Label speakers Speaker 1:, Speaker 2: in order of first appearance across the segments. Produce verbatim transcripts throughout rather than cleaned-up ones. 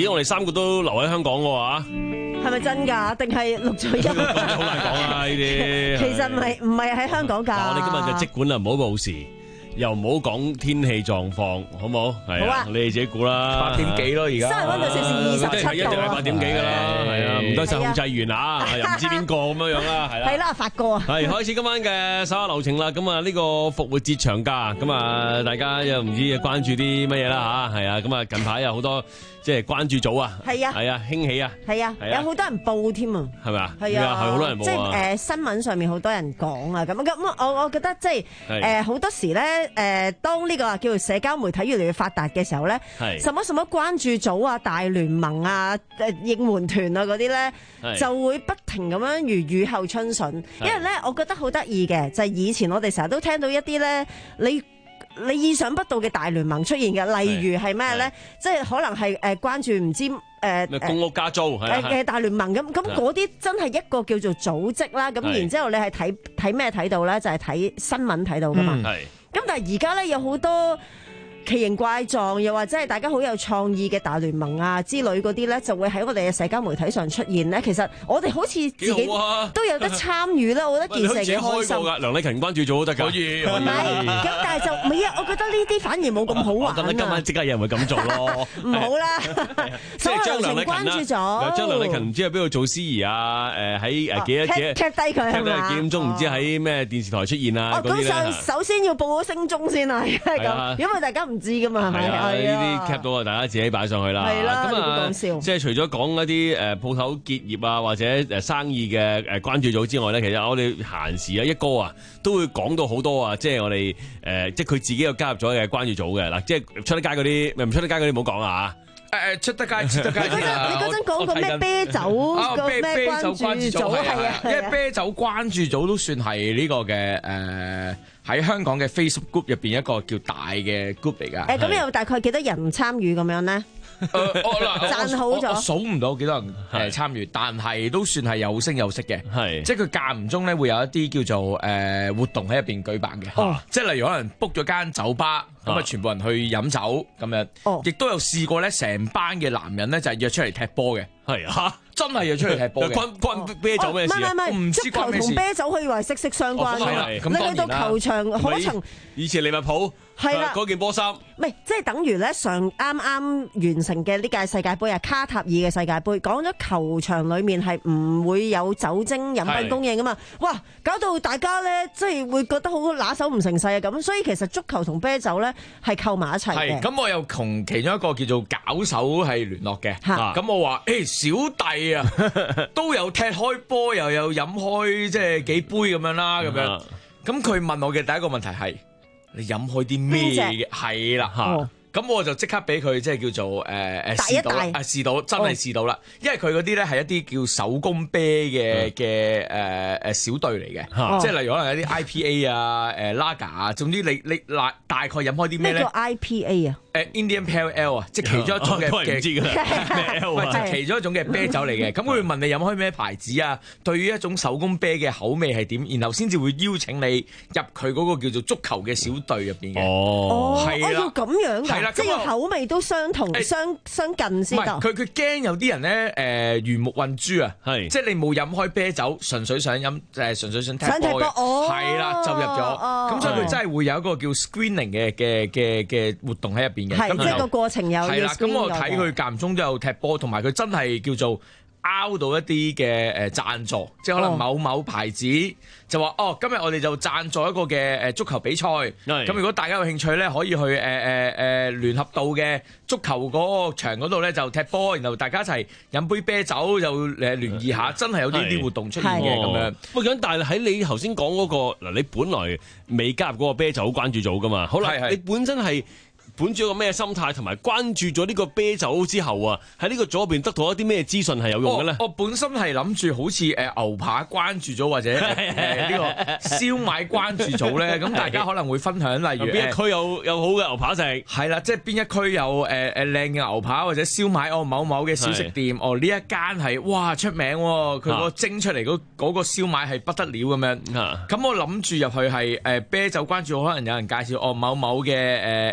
Speaker 1: 咦，我哋三個都留喺香港嘅話，
Speaker 2: 係咪真㗎？定係錄咗音？
Speaker 1: 好難講啊！呢啲
Speaker 2: 其實唔係唔係喺香港㗎。
Speaker 1: 我哋今日就即管啊，唔好報時。又唔好講天氣狀況，好唔好？係啊，你哋自己估啦。
Speaker 3: 八點幾咯，而家。
Speaker 2: 室內溫度攝氏二十七度。
Speaker 1: 一定係八點幾㗎啦，係啊，唔該晒控制員啊，又唔知邊個咁樣樣啦，係啦。
Speaker 2: 係啦，發哥啊。係
Speaker 1: 開始今晚嘅稍下流程啦。咁啊，呢個復活節長假，咁啊，大家又唔知關注啲乜嘢啦嚇，係啊，咁啊，近排有好多即係關注組啊，
Speaker 2: 係啊，
Speaker 1: 係啊，興起啊，
Speaker 2: 係啊，有好多人報添啊，
Speaker 1: 係咪啊？
Speaker 2: 係啊，
Speaker 1: 係好多人報啊。
Speaker 2: 即係誒新聞上面好多人講啊，咁咁我我覺得即係誒好多時咧誒當呢個叫做社交媒體越嚟越發達嘅時候咧，什麼什麼關注組啊、大聯盟啊、誒應援團啊嗰啲咧，就會不停咁樣如雨後春筍。因為咧，我覺得好得意嘅就係以前我哋成日都聽到一啲咧，你你意想不到嘅大聯盟出現嘅，例如係咩咧？即係可能係誒關注唔知誒
Speaker 1: 公屋加租誒
Speaker 2: 嘅大聯盟咁，咁嗰啲真係一個叫做組織啦。咁然之後你係睇睇咩睇到咧？就係睇新聞睇到噶嘛。咁但係而家咧有好多奇形怪狀，又或者係大家好有創意嘅大聯盟啊之類嗰啲咧，就會喺我哋嘅社交媒體上出現咧。其實我哋好似自己都有得參與啦，我覺得件事幾開心。
Speaker 1: 梁麗勤關注組都得㗎，可以。
Speaker 2: 係咪？咁但係就唔係啊！我覺得呢啲反而冇咁好玩啊。
Speaker 1: 我覺得今晚即刻有人會咁做咯。
Speaker 2: 唔好啦，
Speaker 1: 即係將梁麗勤
Speaker 2: 關注咗，
Speaker 1: 將梁麗勤唔知喺邊度做司儀啊？誒喺誒幾多幾
Speaker 2: cap 低佢係嘛？
Speaker 1: 幾點鐘唔知喺咩電視台出現啊？
Speaker 2: 哦，咁上首先要報咗聲鐘先啊，係咁，因為大家唔知㗎嘛，係咪？
Speaker 1: 呢啲 cap 到啊，大家自己擺上去啦。
Speaker 2: 係啦，
Speaker 1: 咁啊，
Speaker 2: 講笑。
Speaker 1: 即係除咗講一啲誒鋪頭結業啊，或者誒生意嘅誒關注組之外咧，其實我哋閒時啊一哥啊都會講到好多啊，即係我哋誒即係佢自己又加入咗嘅關注組嘅嗱，即係出得街嗰啲，咪唔出得街嗰啲唔好講啊。
Speaker 3: 誒誒出得街出得街。
Speaker 2: 你嗰陣講個咩啤酒個咩關注組係啊？
Speaker 3: 因為啤酒關注組都算係呢個嘅誒喺香港嘅 Facebook group 入邊一個叫大嘅 group 嚟㗎。
Speaker 2: 誒咁有大概幾多人參與咁樣咧？賺好咗，
Speaker 3: 我數唔到幾多人誒參與，但係都算係有聲有色嘅。係，即係佢間唔中咧會有一啲叫做誒活動喺入邊舉辦嘅。即係例如可能 book 咗間酒吧，咁啊全部人去飲酒咁樣。亦都有試過咧，成班嘅男人咧就係約出嚟踢波嘅。係啊，真係約出嚟踢波嘅。關關啤酒咩事啊？
Speaker 2: 唔係唔係，足球同啤酒可以話息息相關嘅。你去到球場可能
Speaker 1: 以前利物浦係啦，嗰件波衫，
Speaker 2: 唔係即係等於咧上啱啱完成嘅呢屆世界盃啊，卡塔爾嘅世界盃，講咗球場裏面係唔會有酒精飲品供應噶嘛，哇，搞到大家咧即係會覺得好拿手唔成勢啊咁，所以其實足球同啤酒咧係扣埋一齊嘅。
Speaker 3: 咁我又同其中一個叫做搞手係聯絡嘅，咁我話誒小弟啊都有踢開波，又有飲開即係幾杯咁樣啦，咁樣，咁佢問我嘅第一個問題係。你飲開啲咩嘅？係啦嚇，咁我就即刻俾佢即係叫做誒誒試到啦，試到真係試到啦，因為佢嗰啲咧係一啲叫手工啤嘅嘅誒誒小隊嚟嘅，即係例如可能有啲 I P A 啊、誒 Lager 啊，總之你你嗱大概飲開啲咩咧？
Speaker 2: 咩叫 I P A 啊？
Speaker 3: 誒 Indian Pale Ale 啊，即係其中一種嘅嘅，唔係即係其中一種嘅啤酒嚟嘅。咁佢會問你飲開咩牌子啊？對於一種手工啤嘅口味係點？然後先至會邀請你入佢嗰個叫做足球嘅小隊入邊嘅。
Speaker 2: 哦，係啦，要咁樣㗎，
Speaker 3: 係啦，
Speaker 2: 即係口味都相同、相相近先得。
Speaker 3: 佢佢驚有啲人咧誒魚目混珠啊，係即係你冇飲開啤酒，純粹想飲誒純粹想踢波嘅，係啦就入咗。咁所以佢真係會有一個叫 screening 嘅嘅嘅嘅活動喺入邊。
Speaker 2: 係，即係個過程有係啦，
Speaker 3: 咁我睇佢間唔中都有踢波，同埋佢真係叫做拗到一啲嘅誒贊助，即係可能某某牌子就話哦，今日我哋就贊助一個嘅誒足球比賽，咁如果大家有興趣咧，可以去誒誒誒聯合道嘅足球嗰個場嗰度咧就踢波，然後大家一齊飲杯啤酒就誒聯誼下，真係有呢啲活動出現嘅咁樣。喂，咁但係喺你頭先講嗰個嗱，你本來未加入嗰個啤酒關注組噶嘛？好啦，你本身係本住一個咩心態，同埋關注咗呢個啤酒之後啊，喺呢個組入邊得到一啲咩資訊係有用嘅咧？我本身係諗住好似誒牛扒關注組或者誒呢個燒賣關注組咧，咁大家可能會分享，例如邊一區有有好嘅牛扒食，係啦，即係邊一區有誒誒靚嘅牛扒或者燒賣哦，某某嘅小食店哦，呢一間係哇出名，佢個蒸出嚟嗰嗰個燒賣係不得了咁樣。咁我諗住入去係誒啤酒關注組，可能有人介紹哦某某嘅誒誒酒吧。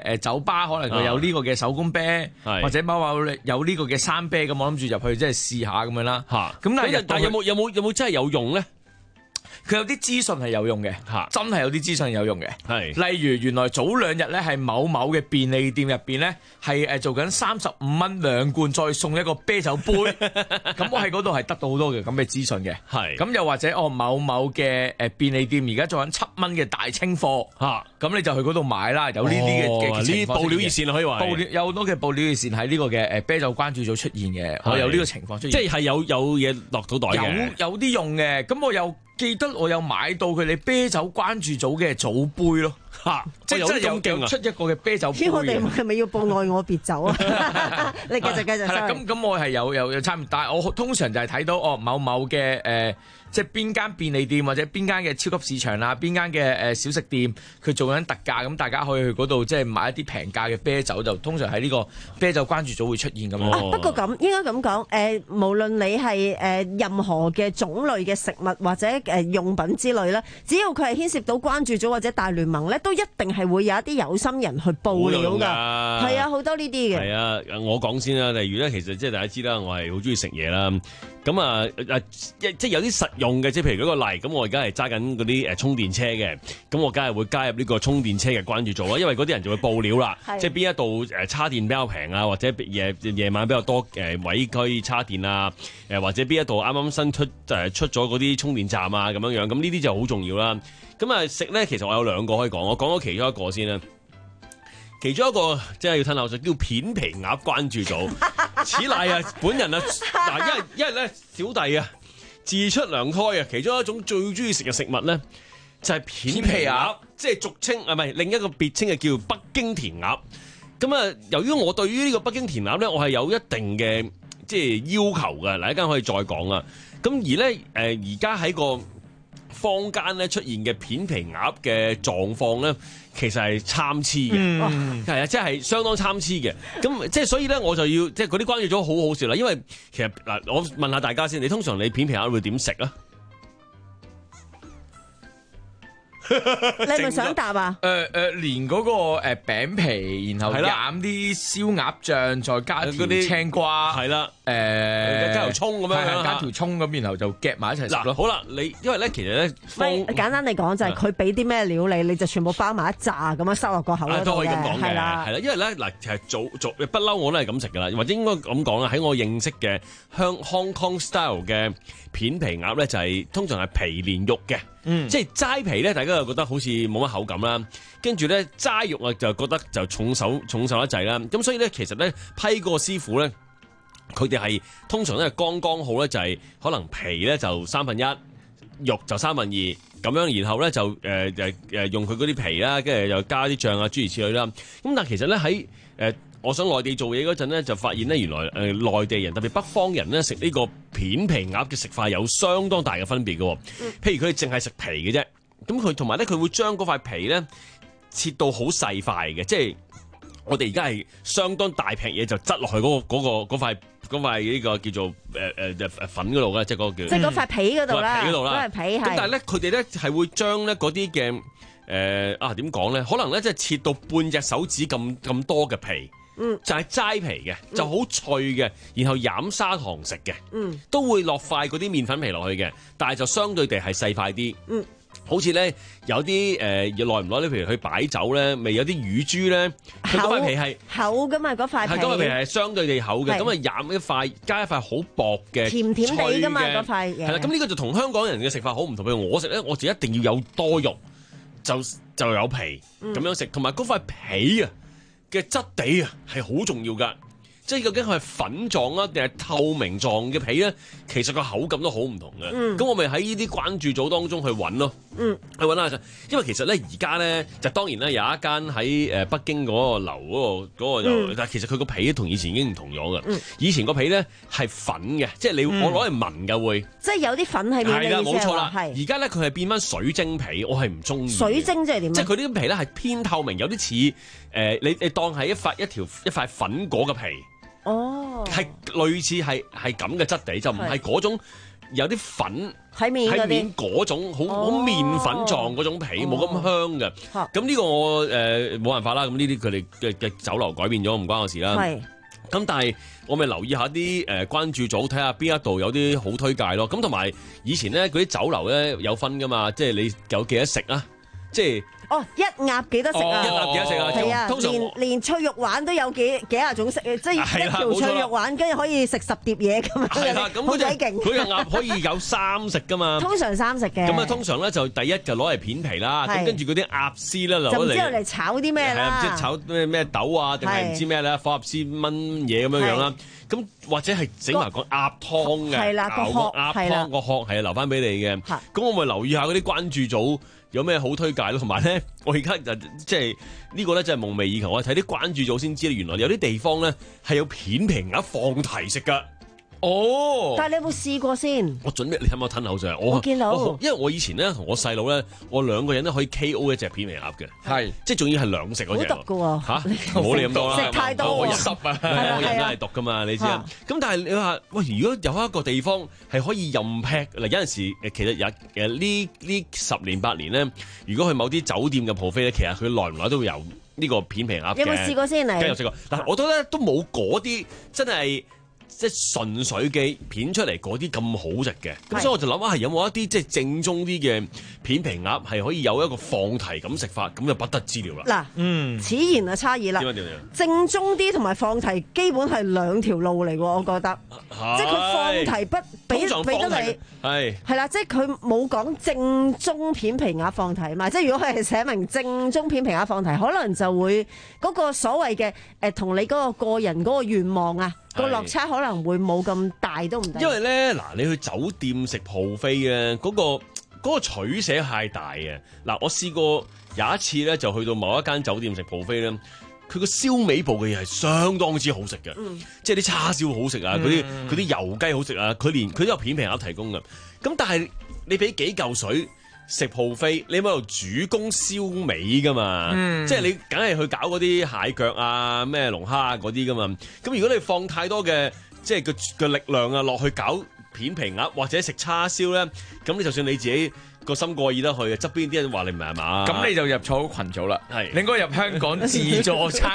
Speaker 3: 吧，可能佢有呢個嘅手工啤，
Speaker 1: 啊、
Speaker 3: 或者某某有呢個嘅生啤，咁我諗住入去即係試下咁樣啦。嚇、啊，咁但係
Speaker 1: 但係有冇有冇有冇真係有用咧？
Speaker 3: 佢有啲資訊係有用嘅，
Speaker 1: 嚇，
Speaker 3: 真係有啲資訊有用嘅。
Speaker 1: 係，
Speaker 3: 例如原來早兩日咧係某某嘅便利店入邊咧係誒做緊三十五蚊兩罐，再送一個啤酒杯。咁我喺嗰度係得到好多嘅咁嘅資訊嘅。係，咁又或者哦某某嘅誒便利店而家做緊七蚊嘅大清貨嚇，咁你就去嗰度買啦。有呢啲嘅嘅情況，
Speaker 1: 報料熱線可以話，
Speaker 3: 報料有好多嘅報料熱線喺呢個嘅誒啤酒關注組出現嘅，我有呢個情況出現，
Speaker 1: 即係係有有嘢落到袋嘅，
Speaker 3: 有有啲用嘅。咁我又記得我有買到佢哋啤酒關注組嘅組杯咯，嚇！即係真係有有出一個嘅啤酒杯。
Speaker 2: 我哋係咪要報愛我別走啊？你繼續繼續。係啦，
Speaker 3: 咁咁我係有有有參與，但係我通常就係睇到哦某某嘅誒，即係邊間便利店或者邊間嘅超級市場啊，邊間嘅誒小食店，佢做緊特價，咁大家可以去嗰度即係買一啲平價嘅啤酒，就通常喺呢個啤酒關注組會出現咁樣。
Speaker 2: 啊，不過咁應該咁講，誒無論你係誒任何嘅種類嘅食物或者誒用品之類啦，只要佢係牽涉到關注組或者大聯盟咧，都一定係會有一啲有心人去報料㗎。係啊，好多呢啲嘅。
Speaker 1: 係啊，我講先啦。例如咧，其實即係大家知啦，我係好中意食嘢啦。咁啊誒，即係有啲實用嘅，即係譬如舉個例，咁我而家係揸緊嗰啲誒充電車嘅，咁我梗係會加入呢個充電車嘅關注組啦，因為嗰啲人就會報料啦，即係邊一度誒叉電比較平啊，或者夜夜晚比較多誒位可以叉電啊，誒或者邊一度啱啱新出誒出咗嗰啲充電站啊咁樣樣，咁呢啲就好重要啦。咁啊食咧，其實我有兩個可以講，我講咗其中一個先啦。其中一個即係要褪後就叫片皮鴨關注組，此乃啊本人啊嗱，因為因為咧小弟啊自出娘胎啊，其中一種最中意食嘅食物咧就係片皮鴨，鴨即係俗稱啊唔係另一個別稱嘅叫北京填鴨。咁啊，由於我對於呢個北京填鴨咧，我係有一定嘅即係要求嘅，嗱一陣可以再講啦。咁而咧誒而家喺個坊間咧出現嘅片皮鴨嘅狀況咧，其實係參差嘅，係啊、嗯，即係相當參差嘅。咁即係所以咧，我就要即係嗰啲關注咗好好笑啦。因為其實嗱，我問下大家先，你通常你片皮鴨會點食啊？
Speaker 2: 你係咪想答啊？
Speaker 3: 誒誒、呃呃，連嗰個誒餅皮，然後染啲燒鴨醬，再加條青瓜，係啦，誒、呃、加條葱咁樣，加條葱咁，然後就夾埋一齊食咯。
Speaker 1: 好啦，你因為咧，其實咧，
Speaker 2: 簡單嚟講就係佢俾啲咩料你，你就全部包埋一紮咁樣塞落個口度
Speaker 1: 都可以咁講嘅，係
Speaker 2: 啦，
Speaker 1: 係啦，因為咧嗱，其實早早不嬲我都係咁食噶啦，或者應該咁講啦，喺我認識嘅香 Hong Kong style 嘅片皮鴨咧，就係通常係皮連肉嘅。嗯，即係齋皮咧，大家就覺得好似冇乜口感啦。跟住咧齋肉啊，就覺得就重手重手一滯啦。咁所以咧，其實咧批個師傅咧，佢哋係通常都係剛剛好咧，就係可能皮咧就三分一，肉就三分二咁樣，然後咧就誒誒誒用佢嗰啲皮啦，跟住又加啲醬啊諸如此類啦。咁但係其實咧喺誒。我想內地做嘢嗰陣咧，就發現咧原來誒、呃、內地人特別北方人咧食呢個片皮鴨嘅食法有相當大嘅分別嘅。嗯、譬如佢哋淨係食皮嘅啫，咁佢同埋咧佢會將嗰塊皮咧切到好細塊嘅，即係我哋而家係相當大劈嘢就擠落去嗰、嗰個嗰、嗰個嗰塊嗰塊呢個叫做誒誒誒粉嗰度嘅，即係嗰個叫即係嗰塊皮嗰度啦，嗰塊皮係。咁但係咧佢哋咧係會將咧嗰啲嘅誒啊點講咧？可能咧即係切到半隻手指咁咁多嘅皮。嗯，就係齋皮嘅，就好脆嘅，然後飲砂糖食嘅，嗯，都會落塊嗰啲麵粉皮落去嘅，但係就相對地係細塊啲，嗯，好似咧有啲誒耐唔耐咧，譬如去擺酒咧，咪有啲乳豬咧，佢嗰塊皮係
Speaker 2: 厚噶嘛，嗰塊皮係
Speaker 1: 嗰塊皮係相對地厚嘅，咁啊飲一塊加一塊好薄嘅
Speaker 2: 甜甜地噶嘛，嗰塊嘢係
Speaker 1: 啦，咁呢個就同香港人嘅食法好唔同，譬如我食咧，我就一定要有多肉，就就有皮咁、嗯、樣食，同埋嗰塊皮啊嘅質地啊，係好重要㗎。即係究竟佢係粉狀啊，定係透明狀嘅皮咧？其實個口感都好唔同嘅。咁、嗯、我咪喺呢啲關注組當中去揾咯，嗯、去揾下。因為其實咧，而家咧就當然咧有一間喺誒北京嗰個樓嗰、嗰個嗰個就，嗯、但係其實佢個皮同以前已經唔同咗嘅。嗯、以前個皮咧係粉嘅，即係你我攞嚟聞嘅會，
Speaker 2: 即係有啲粉喺面。係啦，
Speaker 1: 冇錯啦。而家咧佢係變翻水晶皮，我係唔中意。
Speaker 2: 水晶即係點？即係
Speaker 1: 佢啲皮咧係偏透明，有啲似誒你你當係一塊一條一塊粉果嘅皮。哦，係類似係係咁嘅質地，就唔係嗰種有啲粉
Speaker 2: 喺面
Speaker 1: 喺面嗰種好好麵粉狀嗰種皮，冇咁香嘅。咁呢個我誒冇辦法啦。咁呢啲佢哋嘅嘅酒樓改變咗，唔關我事啦。係。咁但係我咪留意下啲誒關注組，睇下邊一度有啲好推介咯。咁同埋以前咧嗰啲酒樓咧有分噶嘛，即係你有幾多食啊？即係
Speaker 2: 哦，一鴨幾多食啊？
Speaker 1: 一鴨幾多食啊？
Speaker 2: 係啊，通常連連脆肉丸都有幾幾廿種食，即係一條脆肉丸跟住可以食十碟嘢咁樣。
Speaker 1: 係啦，咁佢就佢個鴨可以有三食噶嘛。通
Speaker 2: 常三食嘅。
Speaker 1: 咁啊，通常咧就第一就攞嚟片皮啦，咁跟住嗰啲鴨絲咧攞嚟。就唔知嚟
Speaker 2: 炒啲咩啦？
Speaker 1: 即係炒咩咩豆啊，定係唔知咩咧？火鴨絲炆嘢咁樣樣啦。咁或者係整埋個鴨湯嘅，
Speaker 2: 係啦，個殼
Speaker 1: 鴨湯個殼係留翻俾你嘅。咁我咪留意下嗰啲關注組有咩好推介咯。同埋咧，我而家就即係呢個咧，真係夢寐以求。我睇啲關注組先知，原來有啲地方咧係有片皮鴨放題食噶。哦！
Speaker 2: 但係你有冇試過先？
Speaker 1: 我準備，你睇唔睇吞口水啊？我
Speaker 2: 我見到，
Speaker 1: 因為我以前咧同我細佬咧，我兩個人都可以 K O 一隻片皮鴨嘅，係即係仲要係兩食嗰隻。
Speaker 2: 好毒噶喎！
Speaker 1: 嚇，唔好理咁多啦，
Speaker 2: 食太多
Speaker 1: 我人濕啊，我人都係毒噶嘛，你知啊。咁但係你話喂，如果有一個地方係可以任劈嗱，有陣時誒其實有誒呢呢十年八年咧，如果去某啲酒店嘅 buffet 咧，其實佢耐唔耐都會有呢個片皮鴨嘅。
Speaker 2: 有冇試過先嚟？
Speaker 1: 梗係有試過，但係我覺得咧都冇嗰啲真係。即係純粹嘅片出嚟嗰啲咁好食嘅，咁所以我就諗下係有冇一啲即係正宗啲嘅片皮鴨係可以有一個放題咁食法，咁就不得之了啦。嗱，嗯，
Speaker 2: 此言啊差異啦。點樣點樣？正宗啲同埋放題基本係兩條路嚟喎，我覺得。即係佢放題不俾俾得你係係啦，即係佢冇講正宗片皮鴨放題嘛。即係如果佢係寫明正宗片皮鴨放題，可能就會嗰個所謂嘅誒同你嗰個個人嗰個願望啊。個落差可能會冇咁大都唔定，因
Speaker 1: 為咧嗱，你去酒店食 buffet咧，嗰、嗰個嗰、嗰個取捨太大嘅。嗱，我試過有一次咧，就去到某一間酒店食 buffet咧，佢個燒味部嘅嘢係相當之好食嘅，嗯、即係啲叉燒好食啊，嗰啲嗰啲油雞好食啊，佢連佢都有片皮鴨提供嘅。咁但係你俾幾嚿水食 buffet，你喺度主攻燒味噶嘛？嗯、即係你梗係去搞嗰啲蟹腳啊、咩龍蝦啊嗰啲噶嘛？咁如果你放太多嘅即係個個力量啊落去搞片皮鴨或者食叉燒咧，咁你就算你自己個心過意得去，側邊啲人話你唔係嘛？
Speaker 3: 咁你就入錯群組啦。係，你應該入香港自助餐。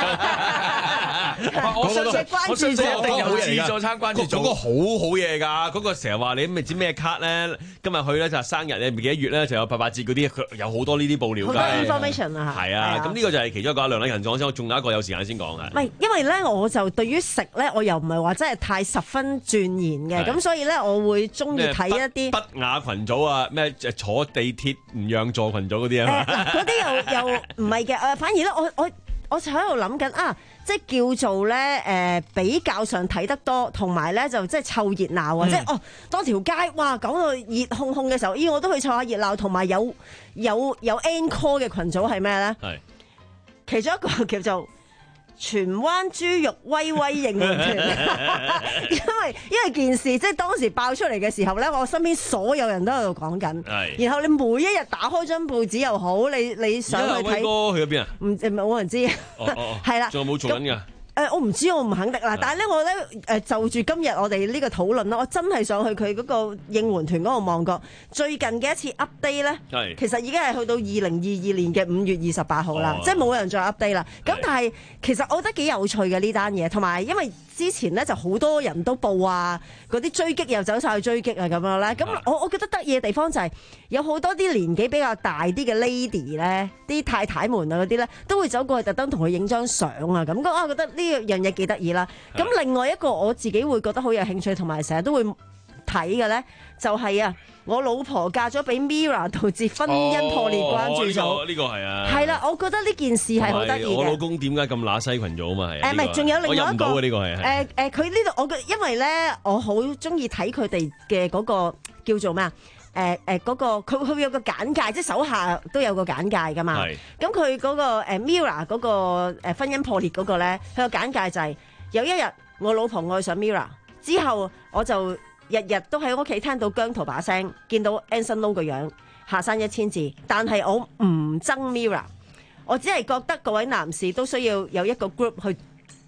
Speaker 3: 我相信我相信一定有自助餐關注組。
Speaker 1: 嗰個好好嘢㗎，嗰個成日話你唔知咩卡咧，今日去咧就係生日咧，唔記得月咧就有八八折嗰啲，佢有好多呢啲報料㗎。
Speaker 2: 好多 information 啊，
Speaker 1: 係啊，咁呢個就係其中一個兩禮勤講先，我仲有一個有時間先講嘅。
Speaker 2: 唔係，因為咧我就對於食咧，我又唔係話真係太十分鑽研嘅，咁所以咧我會中意睇一啲
Speaker 1: 不雅群組啊，咩坐地鐵唔讓座群組嗰啲啊。
Speaker 2: 嗱，嗰啲又又唔係嘅，誒，反而咧我我我就喺度諗緊啊。即係叫做咧，誒、呃、比較上睇得多，同埋咧就即係湊熱鬧啊！嗯、即係哦，當條街哇講到熱烘烘嘅時候，咦我都去湊下熱鬧，同埋有有有 encore 嘅群組係咩咧？係是其中一個叫做荃灣豬肉威威應援團，因為因為件事即係當時爆出嚟嘅時候咧，我身邊所有人都喺度講緊，是然後你每一日打開張報紙又好，你你上去睇，
Speaker 1: 哥去咗邊啊？
Speaker 2: 唔誒冇人知，係啦、
Speaker 1: 哦哦，仲有冇做緊㗎？
Speaker 2: 誒、呃、我唔知，我唔肯定啦。但係咧，我咧誒就住今日我哋呢個討論啦，我真係上去佢嗰個應援團嗰度望過最近嘅一次 update 咧，是其實已經係去到二零二二年嘅五月二十八號啦，哦、即係冇人再 update 啦。咁是但係其實我覺得幾有趣嘅呢單嘢，同埋因為之前咧就好多人都報啊，嗰啲追擊又走晒去追擊啊咁樣咧。咁我我覺得得意嘅地方就係、是、有好多啲年紀比較大啲嘅 lady 咧，啲太太們啊嗰啲咧，都會走過去特登同佢影張相啊咁。我覺得呢樣嘢幾得意啦。咁另外一個我自己會覺得好有興趣，同埋成日都會睇嘅咧，就係、是、啊，我老婆嫁咗俾 Mirror 導致婚姻破裂關注組。呢、哦這個係、這個、啊。係啦，我覺得呢件事係好得意嘅。
Speaker 1: 我老公點解咁乸西群組啊嘛？係。誒唔係，
Speaker 2: 仲有另外一個。我入唔到
Speaker 1: 嘅呢個係。
Speaker 2: 誒誒，佢呢度我嘅，因為咧我好中意睇佢哋嘅嗰個叫做咩啊？誒誒嗰個佢佢會有個簡介，即係手下都有個簡介噶嘛。係。咁佢嗰個誒 Mirror 嗰個誒婚姻破裂嗰個咧，佢個簡介就係、是、有一日我老婆愛上 Mirror 之後，我就日日都喺屋企聽到姜濤把聲，見到 Anson Lo 個樣，下山一千字。但係我唔憎 Mirror，我只係覺得各位男士都需要有一個 group 去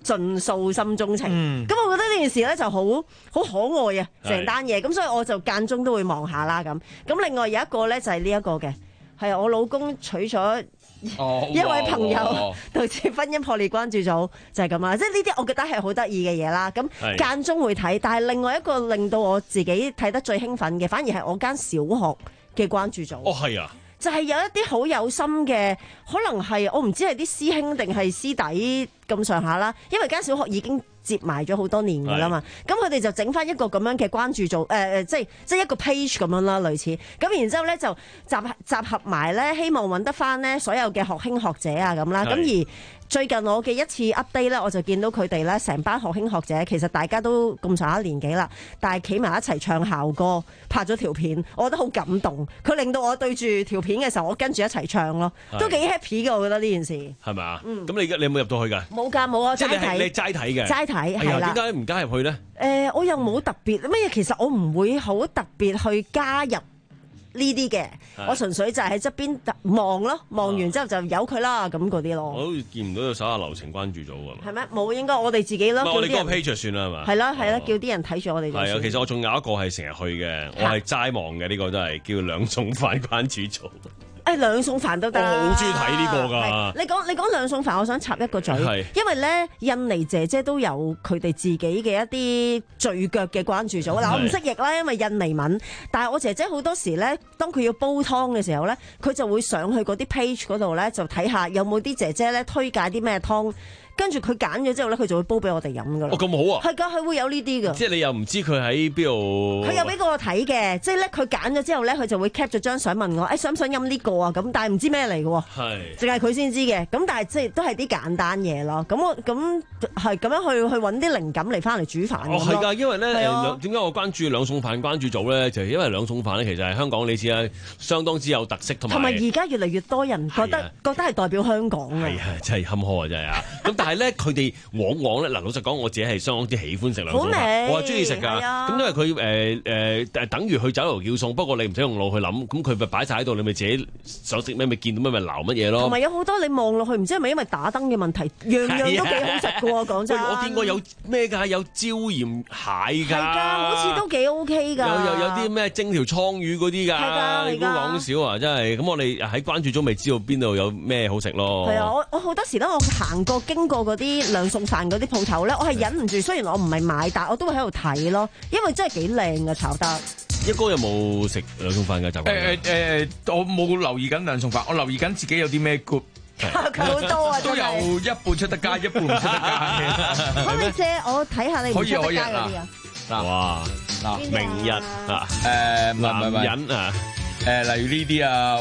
Speaker 2: 盡訴心中情。咁、
Speaker 3: 嗯、
Speaker 2: 我覺得呢件事咧就好好可愛啊，成單嘢。咁所以我就間中都會望下啦。咁咁另外有一個咧就係呢一個嘅，係我老公娶咗。
Speaker 3: 哦、
Speaker 2: 一位朋友導致婚姻破裂關注組就係咁啦，即係呢啲我覺得係好得意嘅嘢啦。咁間中會睇，但係另外一個令到我自己睇得最興奮嘅，反而係我間小學嘅關注組。
Speaker 1: 哦，係啊，
Speaker 2: 就係有一啲好有心嘅，可能係我唔知係啲師兄定係師弟咁上下啦。因為間小學已經接埋咗好多年㗎啦嘛，咁佢哋就整翻一個咁樣嘅關注組，誒、呃、誒，即係即係一個 page 咁樣啦，類似。咁然之後咧就集集合埋咧，希望揾得翻咧所有嘅學兄學姐啊咁啦。咁而最近我嘅一次 update 咧，我就見到佢哋咧成班學兄學姐，其實大家都咁上下年紀啦，但係企埋一齊唱校歌，拍咗條片，我覺得好感動。佢令到我對住條片嘅時候，我跟住一齊唱咯，都幾 happy 嘅。我覺得呢件事
Speaker 1: 係咪啊？咁、
Speaker 2: 嗯、
Speaker 1: 你你有冇入到去㗎？
Speaker 2: 冇㗎，冇啊，齋睇。你
Speaker 1: 齋睇嘅，
Speaker 2: 齋睇係啦。
Speaker 1: 點解唔加入去咧？誒、
Speaker 2: 呃，我又冇特別乜嘢，其實我唔會好特別去加入呢啲嘅，我純粹就係喺側邊望咯，望完之後就由佢啦咁嗰啲咯。
Speaker 1: 我都見唔到有手下留情關注組㗎。係
Speaker 2: 咩？冇，應該我哋自己咯。
Speaker 1: 我哋嗰個 page 就算啦，係嘛？
Speaker 2: 係啦係啦，叫啲人睇住我哋。係
Speaker 1: 啊，其實我仲有一個係成日去嘅，我係齋望嘅，呢、呢個都係叫兩餸飯關注組。誒兩餸飯都得，
Speaker 2: 我
Speaker 1: 好中意睇呢個㗎。
Speaker 2: 你講你講兩餸飯，我想插一個嘴，因為咧印尼姐姐都有佢哋自己嘅一啲聚腳嘅關注組。嗱，我唔識譯啦，因為印尼文。但係我姐姐好多時咧，當佢要煲湯嘅時候咧，佢就會上去嗰啲 page 嗰度咧，就睇下有冇啲姐姐咧推介啲咩湯。跟住佢揀咗之後咧，佢就會煲俾我哋飲噶啦。
Speaker 1: 哦，咁好啊！
Speaker 2: 係㗎，佢會有呢啲㗎。即
Speaker 1: 係你又唔知佢喺邊度？
Speaker 2: 佢有俾過我睇嘅，即係咧佢揀咗之後咧，佢就會 cap 咗張相問我，誒、欸、想唔想飲呢個啊？咁但係唔知咩嚟嘅喎。係。淨係佢先知嘅。咁但係即係都係啲簡單嘢咯。咁我咁係咁樣去去揾啲靈感嚟翻嚟煮飯。
Speaker 1: 哦，係㗎，因為咧誒點解我關注兩餸飯關注組咧？就係因為兩餸飯咧，其實係香港你知啦，相當之有特色同埋。同埋而家越嚟越多人覺得覺得係代表香港啊。係啊，真係坎坷啊，真係啊。咁但係咧，佢哋往往咧，嗱老實講，我自己係相當之喜歡食兩餸飯，我係中意食㗎。咁、啊、因為佢誒誒等於去酒樓叫餸，不過你唔使用腦去諗，咁佢咪擺晒喺度，你咪自己想食咩咪見到咩咪撈乜嘢咯。同埋有好多你望落去，唔知係咪因為打燈嘅問題，樣樣都幾好食㗎喎。講真，我見過有咩㗎？有椒鹽蟹㗎，係㗎，好似都幾 OK 㗎。有有有啲咩蒸條倉魚嗰啲㗎，係㗎，你估講少啊？真係咁，我哋喺關注組未知道邊度有咩好食咯。係啊，我我好多時咧，我行過經過嗰啲兩餸飯嗰啲鋪頭咧，我係忍唔住。雖然我唔係買，但我都會喺度睇咯，因為真係幾靚㗎炒得。一哥有冇食兩餸飯嘅習慣？
Speaker 3: 誒誒誒，我冇留意緊兩餸飯，我留意緊自己有啲咩 group。
Speaker 2: 佢好多啊，
Speaker 3: 都有一半出得街，一半唔出得街。
Speaker 2: 可唔可以借我睇下你唔出得街嗰啲啊？
Speaker 1: 哇！嗱，明日啊，
Speaker 3: 誒，
Speaker 1: 男人啊，
Speaker 3: 誒，例如呢啲啊，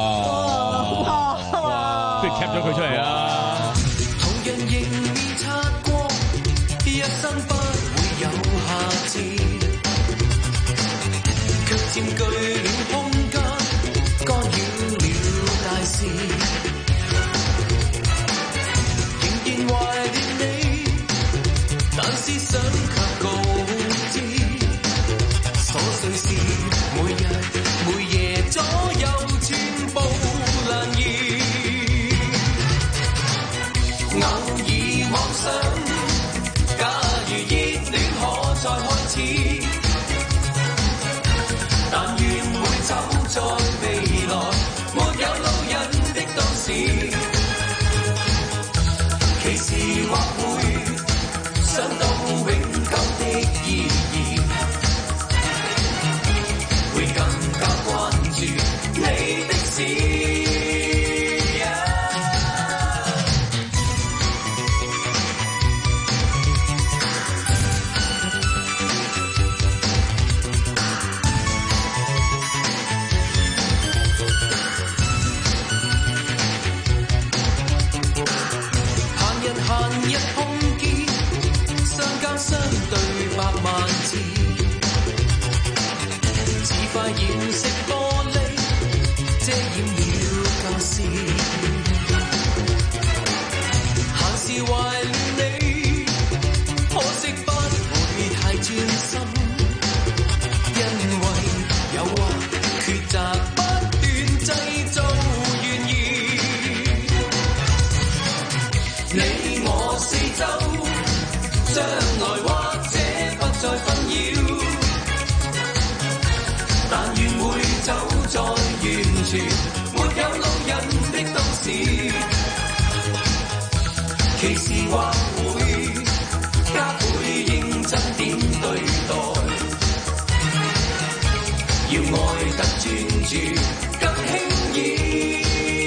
Speaker 3: 哇哇，不如 cap 咗佢出嚟啊！同人迎面擦過，一生不會有下次，卻佔據了空間，干擾了大事。仍然懷念你，但思想卻告知，瑣碎事每日每夜左右全部難言。偶爾妄想，假如熱戀可再開始，但願會走在未來，沒有路人的都市。其時或會想到永久的意義，會更加關注你的事。閒日碰見，相交相對百萬次，似塊染色玻璃遮掩了舊事。閒時懷念你，可惜不會太專心，因為誘惑抉擇不斷製造懸疑。你我四周
Speaker 4: 處，沒有路人的都市，歧視或會加倍認真點對待，要愛得專注更輕易。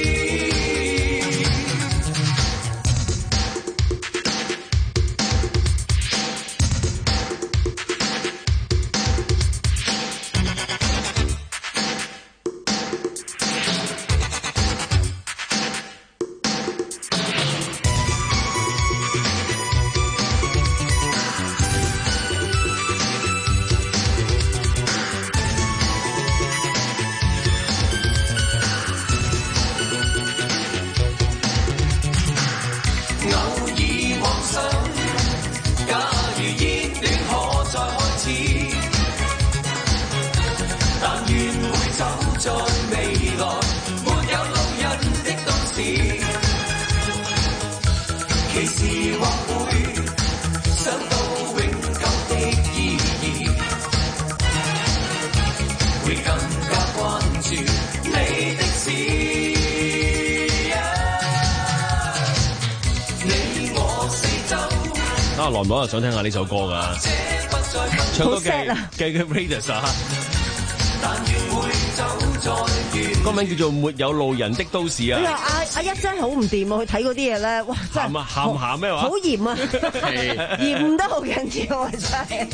Speaker 1: 啊，來唔來想聽下呢首歌噶，唱歌嘅嘅嘅 Raidas 啊，歌名叫做《沒有路人的都市》啊。
Speaker 2: 哎呀，阿阿一真係好唔掂啊！去睇嗰啲嘢咧，哇，真係
Speaker 1: 鹹啊鹹鹹咩話？
Speaker 2: 好嚴啊，嚴得好緊要啊，真係。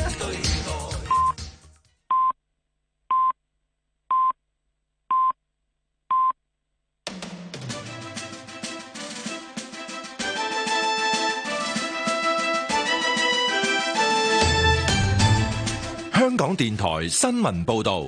Speaker 5: 香港電台新聞報導，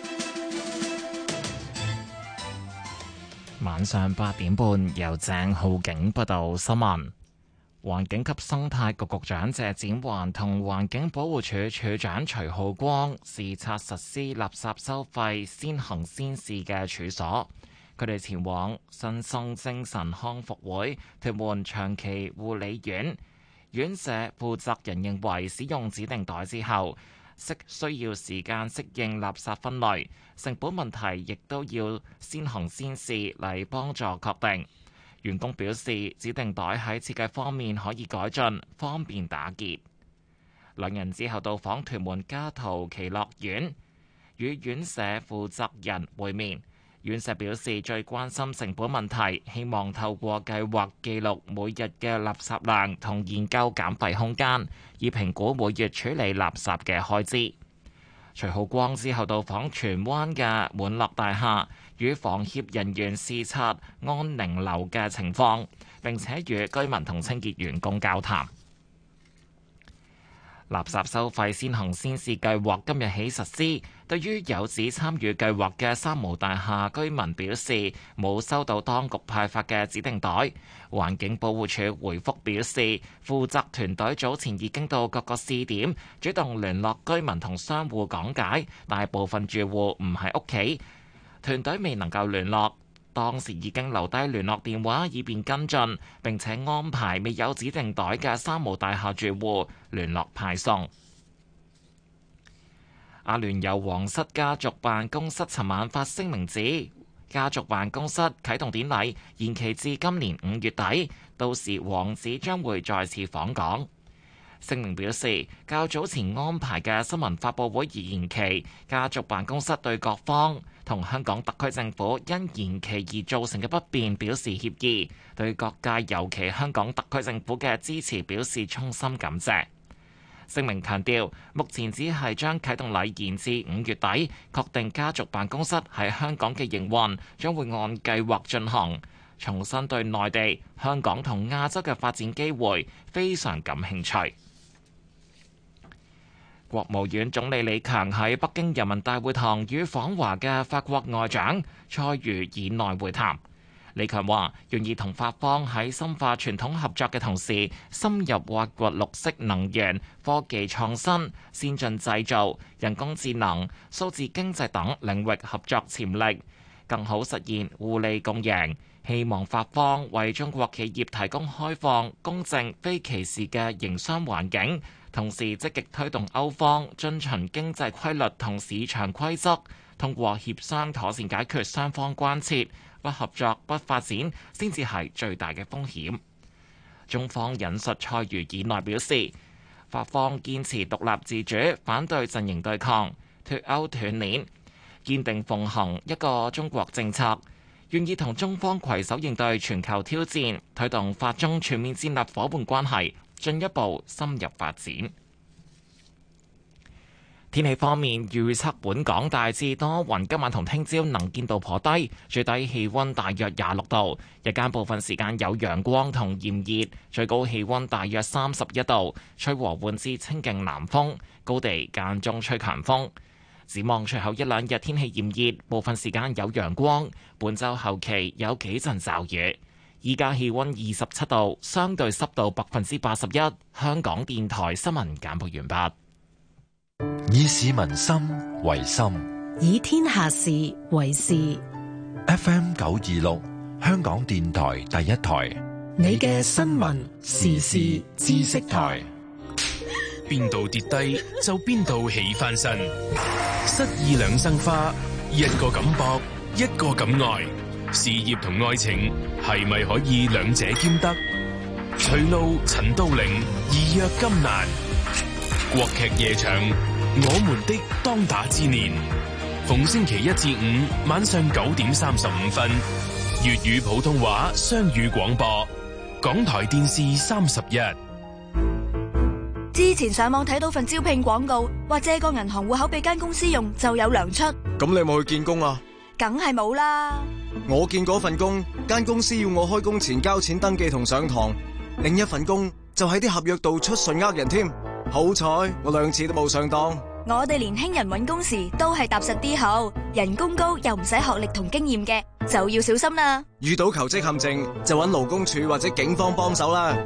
Speaker 6: 晚上八點半由鄭浩景報道新聞。環境及生態局局長謝展寰同環境保護署署長徐浩光視察實施垃圾收費先行先試嘅處所。佢哋前往新生精神康復會屯門長期護理院，院舍負責人認為使用指定袋之後，適需要時間適應垃圾分類，成本問題亦都要先行先試嚟幫助確定。員工表示，指定袋喺設計方面可以改進，方便打結。兩人之後到訪屯門嘉圖奇樂苑，與院舍負責人會面。院舍表示最關心成本問題，希望透過計劃記錄每日嘅垃圾量同研究減廢空間，以評估每月處理垃圾嘅開支。徐浩光之後到訪荃灣嘅滿樂大廈，與房協人員視察安寧樓嘅情況，並且與居民同清潔員工交談。垃圾收費先行先試計劃今日起實施，對於有指參與計劃嘅三無大廈居民表示冇收到當局派發嘅指定袋。環境保護署回覆表示，負責團隊早前已經到各個試點，主動聯絡居民同商戶講解，大部分住戶唔喺屋企，團隊未能夠聯絡。當時已經留低聯絡電話以便跟進，並且安排未有指定袋嘅三無大廈住戶聯絡派送。阿聯酋皇室家族辦公室尋晚發聲明指，家族辦公室啟動典禮延期至今年五月底，到時王子將會再次訪港。聲明表示，較早前安排嘅新聞發佈會而延期，家族辦公室對各方同香港特區政府因延期而造成嘅不便表示歉意，對各界尤其香港特區政府嘅支持表示衷心感謝。聲明強調，目前只係將啟動禮延至五月底，確定家族辦公室喺香港嘅營運將會按計劃進行。重新對內地、香港同亞洲嘅發展機會非常感興趣。國務院總理李強喺北京人民大會堂與訪華嘅法國外長蔡茹以內會談。李強話願意同法方喺深化傳統合作嘅同時，深入挖掘綠色能源、科技創新、先進製造、人工智能、數字經濟等領域合作潛力，更好實現互利共贏。希望法方為中國企業提供開放、公正、非歧視嘅營商環境，同時積極推動歐方遵循經濟規律同市場規則， 通過協商妥善解決雙方關切，不合作不發展先至係最大嘅風險。中方引述蔡如以內表示，法方堅持獨立自主，反對陣營對抗、脫鈎斷鏈，堅定奉行一個中國政策，願意同中方攜手應對全球挑戰，推動法中全面戰略夥伴關係進一步深入發展。天氣方面，預測本港大致多雲，今晚同聽朝能見度頗低，最低氣溫大約廿六度，日間部分時間有陽光同炎熱，最高氣溫大約三十一度，吹和緩至清勁南風，高地間中吹強風。展望隨後一兩日天氣炎熱，部分時間有陽光，本週後期有幾陣驟雨。依家氣溫二十七度，相對濕度百分之八十一。香港電台新聞簡報完畢。
Speaker 5: 以市民心為心，
Speaker 7: 以天下事為事。
Speaker 5: F M 九二六，香港電台第一台，
Speaker 7: 你嘅新聞時事知識台。
Speaker 8: 邊度跌低就邊度起翻身，失意兩生花，一個咁搏，一個咁愛，事業同愛情係咪可以兩者兼得？徐露、陳都靈，義約金蘭。國劇夜場，我們的當打之年，逢星期一至五晚上九點三十五分，粵語普通話雙語廣播，港台電視三十一。
Speaker 9: 之前上網睇到份招聘廣告，話借個銀行戶口俾間公司用就有糧出。
Speaker 10: 咁你有冇去見工啊？
Speaker 9: 梗係冇啦。
Speaker 10: 我見嗰份工，間公司要我開工前交錢登記同上堂，另一份工就喺啲合約度出信呃人添。好彩我兩次都冇上當。
Speaker 9: 我哋年輕人揾工時都係踏實啲好，人工高又唔使學歷同經驗嘅，就要小心啦。
Speaker 10: 遇到求職陷阱就揾勞工處或者警方幫手啦。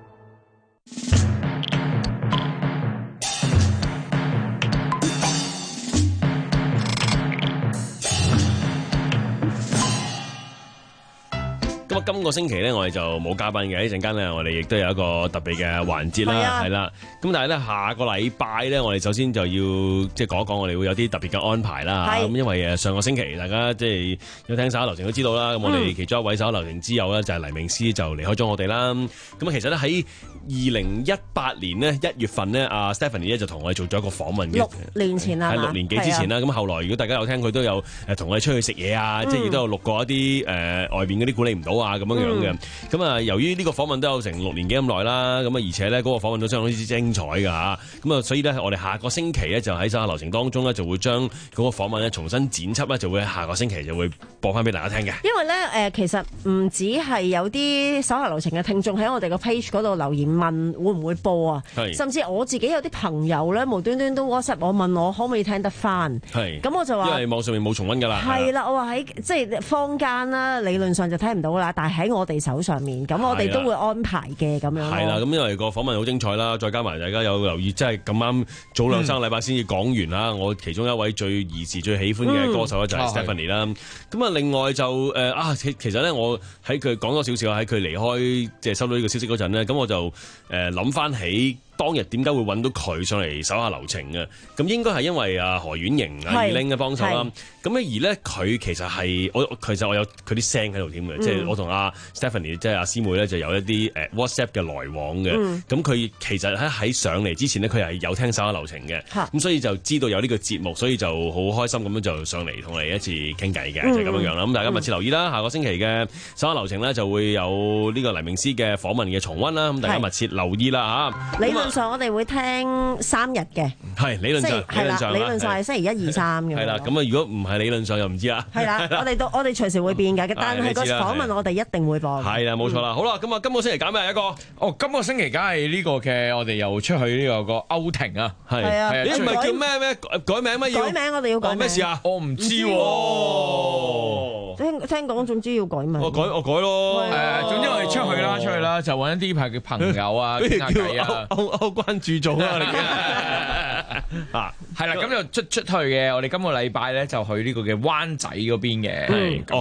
Speaker 1: 咁啊，今個星期咧，我哋就冇嘉賓嘅。一陣間咧，我哋亦都有一個特別嘅環節啦，係啦。咁但係咧，下個禮拜咧，我哋首先就要即係講一講，我哋會有啲特別嘅安排啦。咁因為誒上個星期大家即係有聽稍後流程都知道啦。咁我哋其中一位稍後流程之友咧，就係黎明詩就離開咗我哋啦。咁啊，其實咧喺二零一八年呢，一月份呢，阿 Stephanie 咧就同我哋做咗一個訪問嘅。
Speaker 2: 六年前啦，
Speaker 1: 係六年幾之前啦。咁後來如果大家有聽，佢都有誒同我哋出去食嘢啊，即係亦都有錄過一啲誒外邊嗰啲管理唔到啊咁樣樣嘅。咁啊，由於呢個訪問都有成六年幾咁耐啦，咁啊而且咧嗰個訪問都相當之精彩㗎嚇。咁啊，所以咧我哋下個星期咧就喺稍後流程當中咧就會將嗰個訪問咧重新剪輯咧，就會喺下個星期就會播翻俾大家聽嘅。
Speaker 2: 因為咧誒，其實唔止係有啲稍後流程嘅聽眾喺我哋個 page 嗰度留言問會唔會播啊，甚至我自己有啲朋友咧無端端都 WhatsApp 我問我可唔可以聽得翻。係，咁我就話因
Speaker 1: 為網上面冇重溫㗎啦。
Speaker 2: 係啦，我話喺即係坊間啦，理論上就聽唔到啦，但係喺我哋手上面，咁我哋都會安排嘅咁樣。係啦，
Speaker 1: 咁因為個訪問好精彩啦，再加埋大家有留意，即係咁啱早兩三個禮拜先至講完啦。嗯、我其中一位最兒時最喜歡嘅歌手咧就係 Stephanie 啦。咁啊，另外就誒啊，其其實咧，我喺佢講多少少喺佢離開即係收到呢個消息嗰陣咧，咁我就誒諗翻起當日點解會揾到佢上嚟手下留情嘅？咁應該係因為啊何婉瑩啊二玲嘅幫手啦。咁咧而咧佢其實係我其實我有佢啲聲喺度添嘅，即係我同阿 Stephanie 即係阿師妹咧就有一啲誒 WhatsApp 嘅來往嘅。咁佢、嗯、其實喺喺上嚟之前呢，佢係有聽手下留情嘅。咁、嗯、所以就知道有呢個節目，所以就好開心咁樣就上嚟同我哋一次傾偈嘅，嗯、就係咁樣樣啦。咁大家密切留意啦，下個星期嘅手下留情咧就會有呢個黎明詩嘅訪問嘅重溫啦。咁大家密切留意啦嚇。
Speaker 2: 理論上我哋會聽三日嘅，
Speaker 1: 係理論上，
Speaker 2: 係啦，理論上係星期一二三嘅。
Speaker 1: 係啦，咁啊，如果唔係理論上又唔知啦。
Speaker 2: 係啦，我哋都我哋隨時會變嘅，但係個訪問我哋一定會播。
Speaker 1: 係啦，冇錯啦。好啦，咁啊，今個星期揀咩一個？
Speaker 3: 哦，今個星期梗係呢個嘅，我哋又出去呢個個歐庭啊。
Speaker 2: 係啊，
Speaker 1: 你唔係叫咩咩改名乜要？
Speaker 2: 改名我哋要改
Speaker 1: 咩事啊？
Speaker 3: 我唔知喎。
Speaker 2: 聽聽講總之要改名。
Speaker 1: 我改我改咯。
Speaker 3: 誒，總之我哋出去啦，出去啦，就揾一啲朋朋友啊，傾下偈啊，
Speaker 1: 歐歐關注組啊。
Speaker 3: 啊，係啦，咁就出出去嘅。我哋今個禮拜咧就去呢個嘅灣仔嗰邊嘅，係咁樣。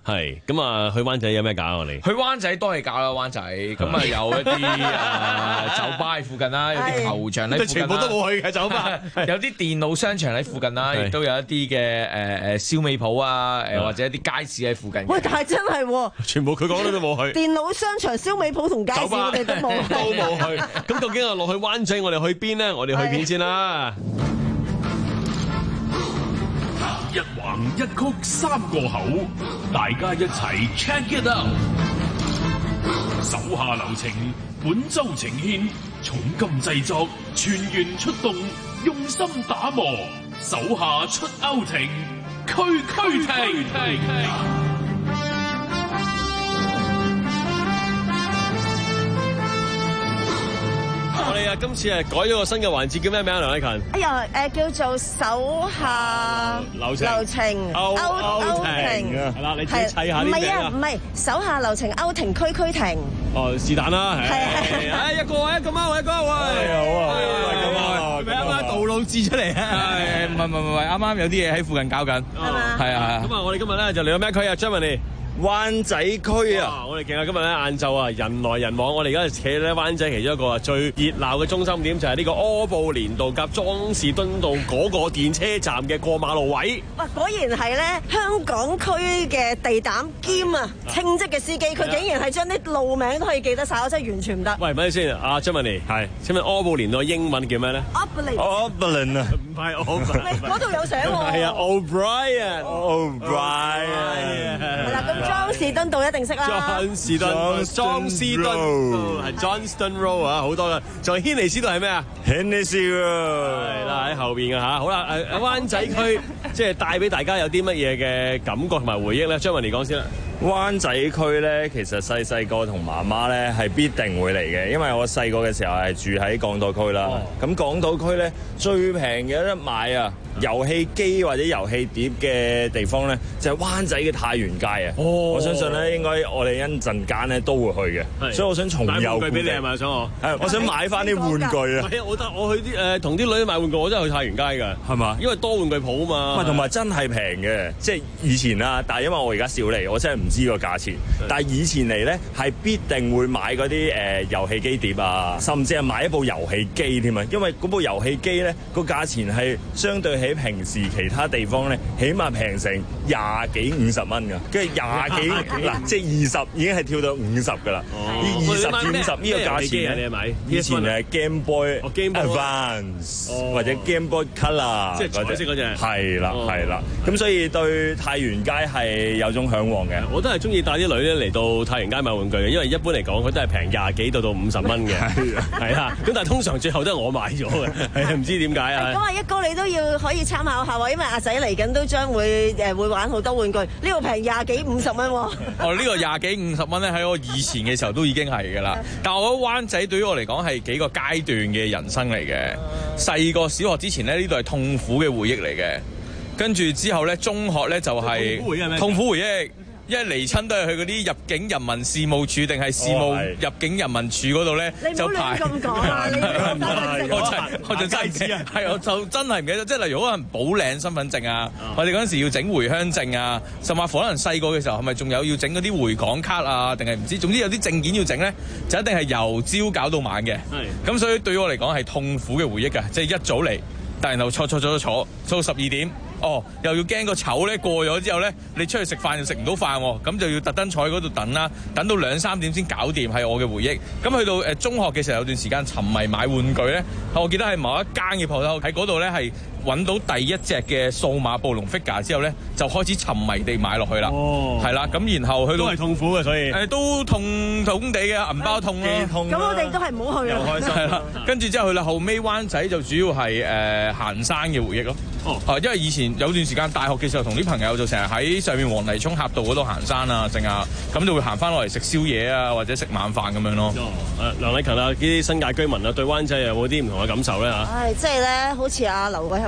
Speaker 1: 係咁啊，去灣仔有咩搞啊？我哋
Speaker 3: 去灣仔多嘢搞啦，灣仔咁啊有一啲誒酒吧喺附近啦，有啲球場喺附近啦，
Speaker 1: 全部都冇去嘅酒吧，
Speaker 3: 有啲電腦商場喺附近啦，亦都有一啲嘅誒誒燒味鋪啊，誒或者一啲街市喺附近。
Speaker 2: 喂，但係真係喎，
Speaker 1: 全部佢講都都冇去。
Speaker 2: 電腦商場、燒味鋪同街市我哋都冇去，
Speaker 1: 都冇去。咁究竟啊落去灣仔，我哋去邊呢？我哋去片先啦。
Speaker 8: 一橫一曲三個口，大家一齊 check it out。手下留情，本周呈獻重金製作，全員出動，用心打磨，手下出歐庭，區區停。
Speaker 1: 我哋啊，今次係改咗個新嘅環節，叫咩名啊？梁禮勤。
Speaker 2: 哎呀，誒叫做手下
Speaker 1: 留情，
Speaker 2: 留情
Speaker 1: 歐歐庭啊，係啦，你自己砌下啲名啊。
Speaker 2: 唔係啊，唔係手下留情歐庭區區停。
Speaker 1: 哦，是但啦，係係係，一個一個貓一個喂，好啊，咁啊，
Speaker 3: 咪啱啱道路指出嚟啊？係唔係唔係唔係，啱啱有啲嘢喺附近搞緊，係嘛？係啊，
Speaker 1: 咁啊，我哋今日咧就嚟到咩區啊？Germany。灣仔區啊！我哋勁啊！今日咧晏晝啊，人來人往。我哋而家企喺咧灣仔其中一個最熱鬧嘅中心點，就係呢個柯布連道及莊士敦道嗰個電車站嘅過馬路位。
Speaker 2: 哇！果然係咧香港區嘅地膽兼啊稱職嘅司機，佢竟然係將啲路名都可以記得晒，我真係完全唔得。
Speaker 1: 喂，咪先啊，張文妮係請問柯布連道英文叫咩咧？
Speaker 2: Oberlin
Speaker 1: 啊，唔係 Oberlin，
Speaker 2: 嗰度有寫喎。
Speaker 1: 係啊 ，O'Brien，O'Brien
Speaker 2: 係啦，咁莊士敦道一定識啦。
Speaker 1: 莊士敦，莊士敦係 Johnston Road 啊，好多噶。仲有軒尼詩道係咩啊？Hennessy Road 係啦，喺後邊嘅嚇。好啦，誒灣仔區即係帶俾大家有啲乜嘢嘅感覺同埋回憶咧？張文妮講先啦。
Speaker 11: 灣仔區咧，其實細細個同媽媽咧係必定會嚟嘅，因為我細個嘅時候係住喺港島區啦。咁、哦、港島區咧最平嘅得買啊遊戲機或者遊戲碟嘅地方咧，就係、是、灣仔嘅太原街啊。哦，我相信咧應該我哋一陣間咧都會去嘅，所以我想重遊。買玩具俾你係咪想我？係，我想買翻啲玩具啊！
Speaker 1: 係啊，我得我去啲誒同啲女買玩具，我真係去太原街㗎，係嘛？因為多玩具鋪啊嘛。
Speaker 11: 唔係，同埋真係平嘅，即係以前啦。但係因為我而家少嚟，我真係唔知個價錢。但係以前嚟咧係必定會買嗰啲誒遊戲機碟啊，甚至係買一部遊戲機添啊。因為嗰部遊戲機咧個價錢係相對起平時其他地方咧，起碼平成廿幾五十蚊㗎。跟住廿幾嗱，即係二十已經係跳到五十㗎啦。呢二十至五十呢個價錢咧，以前係 Game Boy Advance 或者 Game Boy Color，
Speaker 1: 即係彩色嗰隻。
Speaker 11: 係啦係啦，咁所以對太原街係有種嚮往嘅。
Speaker 1: 我都係中意帶啲女咧嚟到太原街買玩具嘅，因為一般嚟講佢都係平廿幾到到五十蚊嘅，係啊。咁但係通常最後都係我買咗嘅，係唔知點解啊？
Speaker 2: 咁啊，一哥你都要可以參考下喎，因為阿仔嚟緊都將會誒會玩好多玩具，呢個平廿幾五十蚊喎。
Speaker 3: 哦，呢個廿幾五十蚊咧喺我以前嘅時候都已經係㗎啦，但係我覺得灣仔對於我嚟講係幾個階段嘅人生嚟嘅。細個小學之前咧，呢度係痛苦嘅回憶嚟嘅，跟住之後咧中學咧就係痛苦回憶。因為離親都係去嗰啲入境人民事務處定係事務入境人民處嗰度咧，就排。你唔好亂咁講啊！你我真我就真知啊，係我就真係唔記得，即係例如可能補領身份證啊，我哋嗰陣時要整回鄉證啊，甚至乎可能細個嘅時候係咪仲有要整嗰啲回港卡啊，定係唔知，總之有啲證件要整咧，就一定係由朝搞到晚嘅。係。咁所以對於我嚟講係痛苦嘅回憶㗎，即係一早嚟，但然後坐坐坐坐坐到十二點。哦，又要驚個丑咧過咗之後咧，你出去食飯又食唔到飯喎，咁就要特登坐喺嗰度等啦，等到兩三點先搞掂，係我嘅回憶。咁去到誒中學嘅時候有段時間沉迷買玩具咧，我記得係某一間嘅鋪頭喺嗰度咧係揾到第一隻嘅數碼暴龍 figure 之後咧，就開始沉迷地買落去啦。哦，係啦，咁然後去到
Speaker 1: 都係痛苦嘅，所以誒
Speaker 3: 都痛痛地嘅，銀包痛咯。
Speaker 2: 咁我哋都係唔好去啦。
Speaker 3: 又開心係啦，跟住之後去啦，後尾灣仔就主要係誒行山嘅回憶咯。哦，啊，因為以前有段時間大學嘅時候，同啲朋友就成日喺上面黃泥涌峽道嗰度行山啊，剩啊，咁就會行翻落嚟食宵夜啊，或者食晚飯咁樣咯。
Speaker 1: 哦，誒梁禮勤啊，呢啲新界居民啊，對灣仔有冇啲唔同嘅感受咧嚇？
Speaker 2: 唉，即係咧，好似阿劉偉豪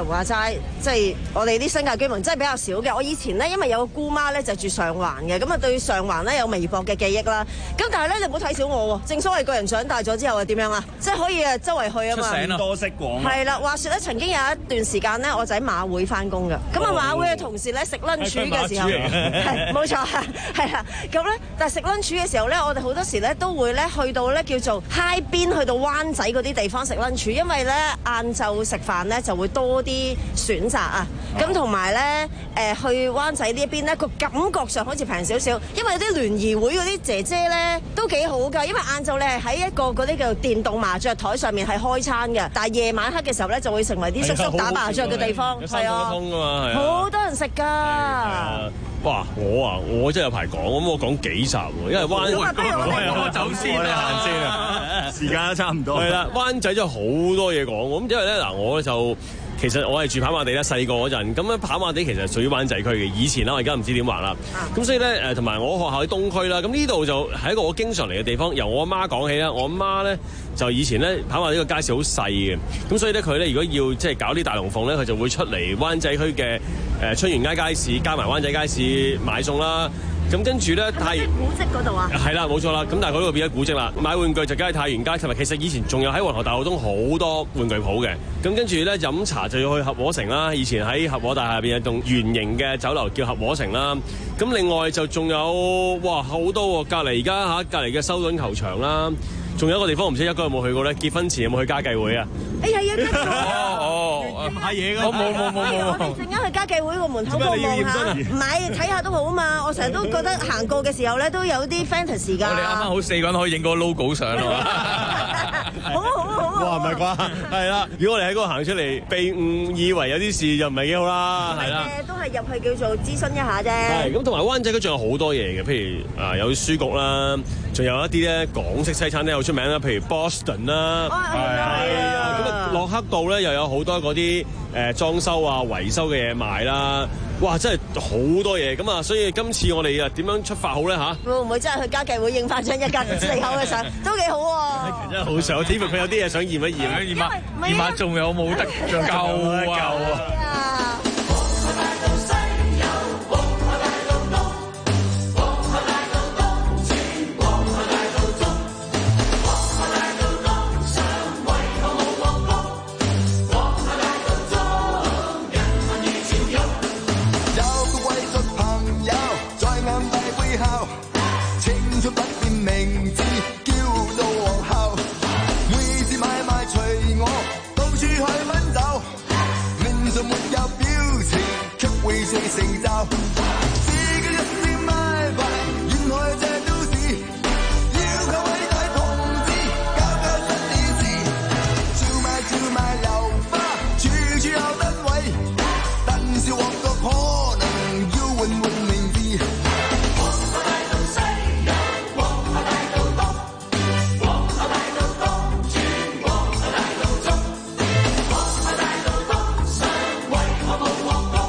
Speaker 2: Michael 話齋，即係我哋啲新界居民真係比較少嘅。我以前咧，因為有個姑媽咧就住上環嘅，咁啊對上環咧有微薄嘅記憶啦。咁但係咧，你唔好睇小我喎，正所謂個人長大咗之後係點樣啊？即係可以啊周圍去啊嘛，
Speaker 3: 出醒啦，
Speaker 11: 多識廣。
Speaker 2: 係啦，話説咧，曾經有一段時間咧，我就喺馬會翻工㗎。咁啊馬會嘅同事咧食 lunch 嘅時候，係冇錯係啦。咁咧，但係食 lunch 嘅時候咧，我哋好多時咧都會咧去到咧叫做 High 邊去到灣仔嗰啲地方食 lunch，因為咧晏晝食飯咧就會多啲選擇啊。咁同埋咧誒去灣仔呢一邊咧個感覺上好似平少少，因為有啲聯誼會嗰啲姐姐咧都幾好㗎，因為晏晝你係喺一個嗰啲叫電動麻雀台上面係開餐嘅，但係夜晚黑嘅時候咧就會成為啲叔叔打麻雀嘅地方，係啊，好多人食㗎。
Speaker 1: 哇！我啊，我真係有排講，咁我講幾集喎，因為灣
Speaker 3: 我走先
Speaker 11: 我哋行先啊，時間都差唔多。
Speaker 1: 係啦，灣仔真係好多嘢講，咁因為咧嗱，我咧就。其實我係住跑馬地啦，細個嗰陣咁咧，跑馬地其實屬於灣仔區嘅。以前啦，我而家唔知點話啦。咁、啊、所以咧誒，同埋我學校喺東區啦。咁呢度就係一個我經常嚟嘅地方。由我阿媽講起啦，我阿媽咧就以前咧跑馬地個街市好細嘅。咁所以咧佢咧如果要即係搞啲大龍鳳咧，佢就會出嚟灣仔區嘅誒春園街街市加埋灣仔街市買餸啦。咁跟住咧，太
Speaker 2: 古蹟嗰度啊，
Speaker 1: 係啦，冇錯啦。咁但係嗰度變咗古蹟啦。買玩具就梗係太原街，同埋其實以前仲有喺皇后大道東好多玩具鋪嘅。咁跟住咧飲茶就要去合和城啦。以前喺合和大廈入邊有棟圓形嘅酒樓叫合和城啦。咁另外就仲有哇好多喎，隔離而家嚇隔離嘅修頓球場啦。仲有一個地方我唔知一個有冇去過咧？結婚前有冇去家計會啊？
Speaker 2: 哎呀呀！
Speaker 3: 哦哦，
Speaker 11: 買嘢㗎，
Speaker 3: 我冇冇冇冇。
Speaker 2: 我哋陣間去家計會個門口度望下，唔係睇下都好啊嘛！我成日都覺得行過嘅時候咧，都有啲 fantasy 㗎。
Speaker 3: 我哋啱啱好四個人可以影個 logo 相咯。
Speaker 2: 好好好。
Speaker 1: 哇，唔係啩？係啦，如果我哋喺嗰度行出嚟，被誤以為有啲事就唔係幾好啦。係啦，
Speaker 2: 都係入去叫做諮詢一下啫。
Speaker 1: 係咁，同埋灣仔佢仲有好多嘢嘅，譬如啊有書局啦，仲有一啲咧港式西餐廳好出名啦，譬如 Boston 啦，係啊，咁啊洛克道咧又有好多嗰啲誒裝修啊維修嘅嘢賣啦。哇！真係好多嘢咁啊，所以今次我哋啊點樣出發好咧嚇？
Speaker 2: 會唔會真係去家計會影翻張一家四口嘅相，都幾好喎！
Speaker 1: 真係好想，只不過佢有啲嘢想驗一驗，
Speaker 3: 驗下驗下仲有冇得救啊？救啊！
Speaker 12: 成就，自己一聲邁快，沿開這都市，要靠偉大同志，搞搞新電視，照賣照賣流花，處處有燈位，但是旺角可能要換換名字。皇后大道西有皇后大道東，皇后大道東轉皇后大道中，皇后大道東上為何冇皇宮？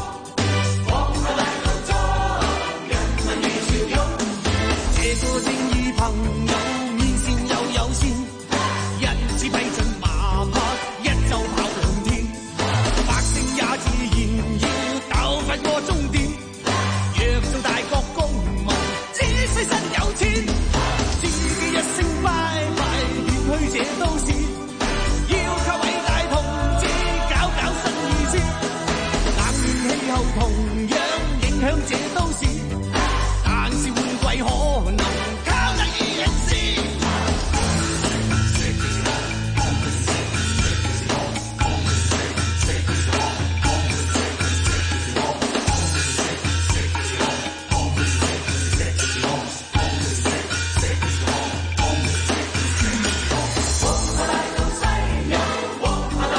Speaker 12: 這個正義朋友面善又友善，一支批准馬匹一周跑兩天，百姓也自然要鬥快過終點。若做大國公民，只需身有錢，自己一聲拜拜，遠去這都市，要靠偉大同志搞搞新意思。冷暖氣候同樣影響這都市，但是換季可能靠得意人事。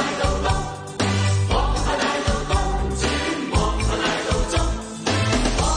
Speaker 12: 皇后大道西有皇后大道東，皇后大道東轉皇后大道中，皇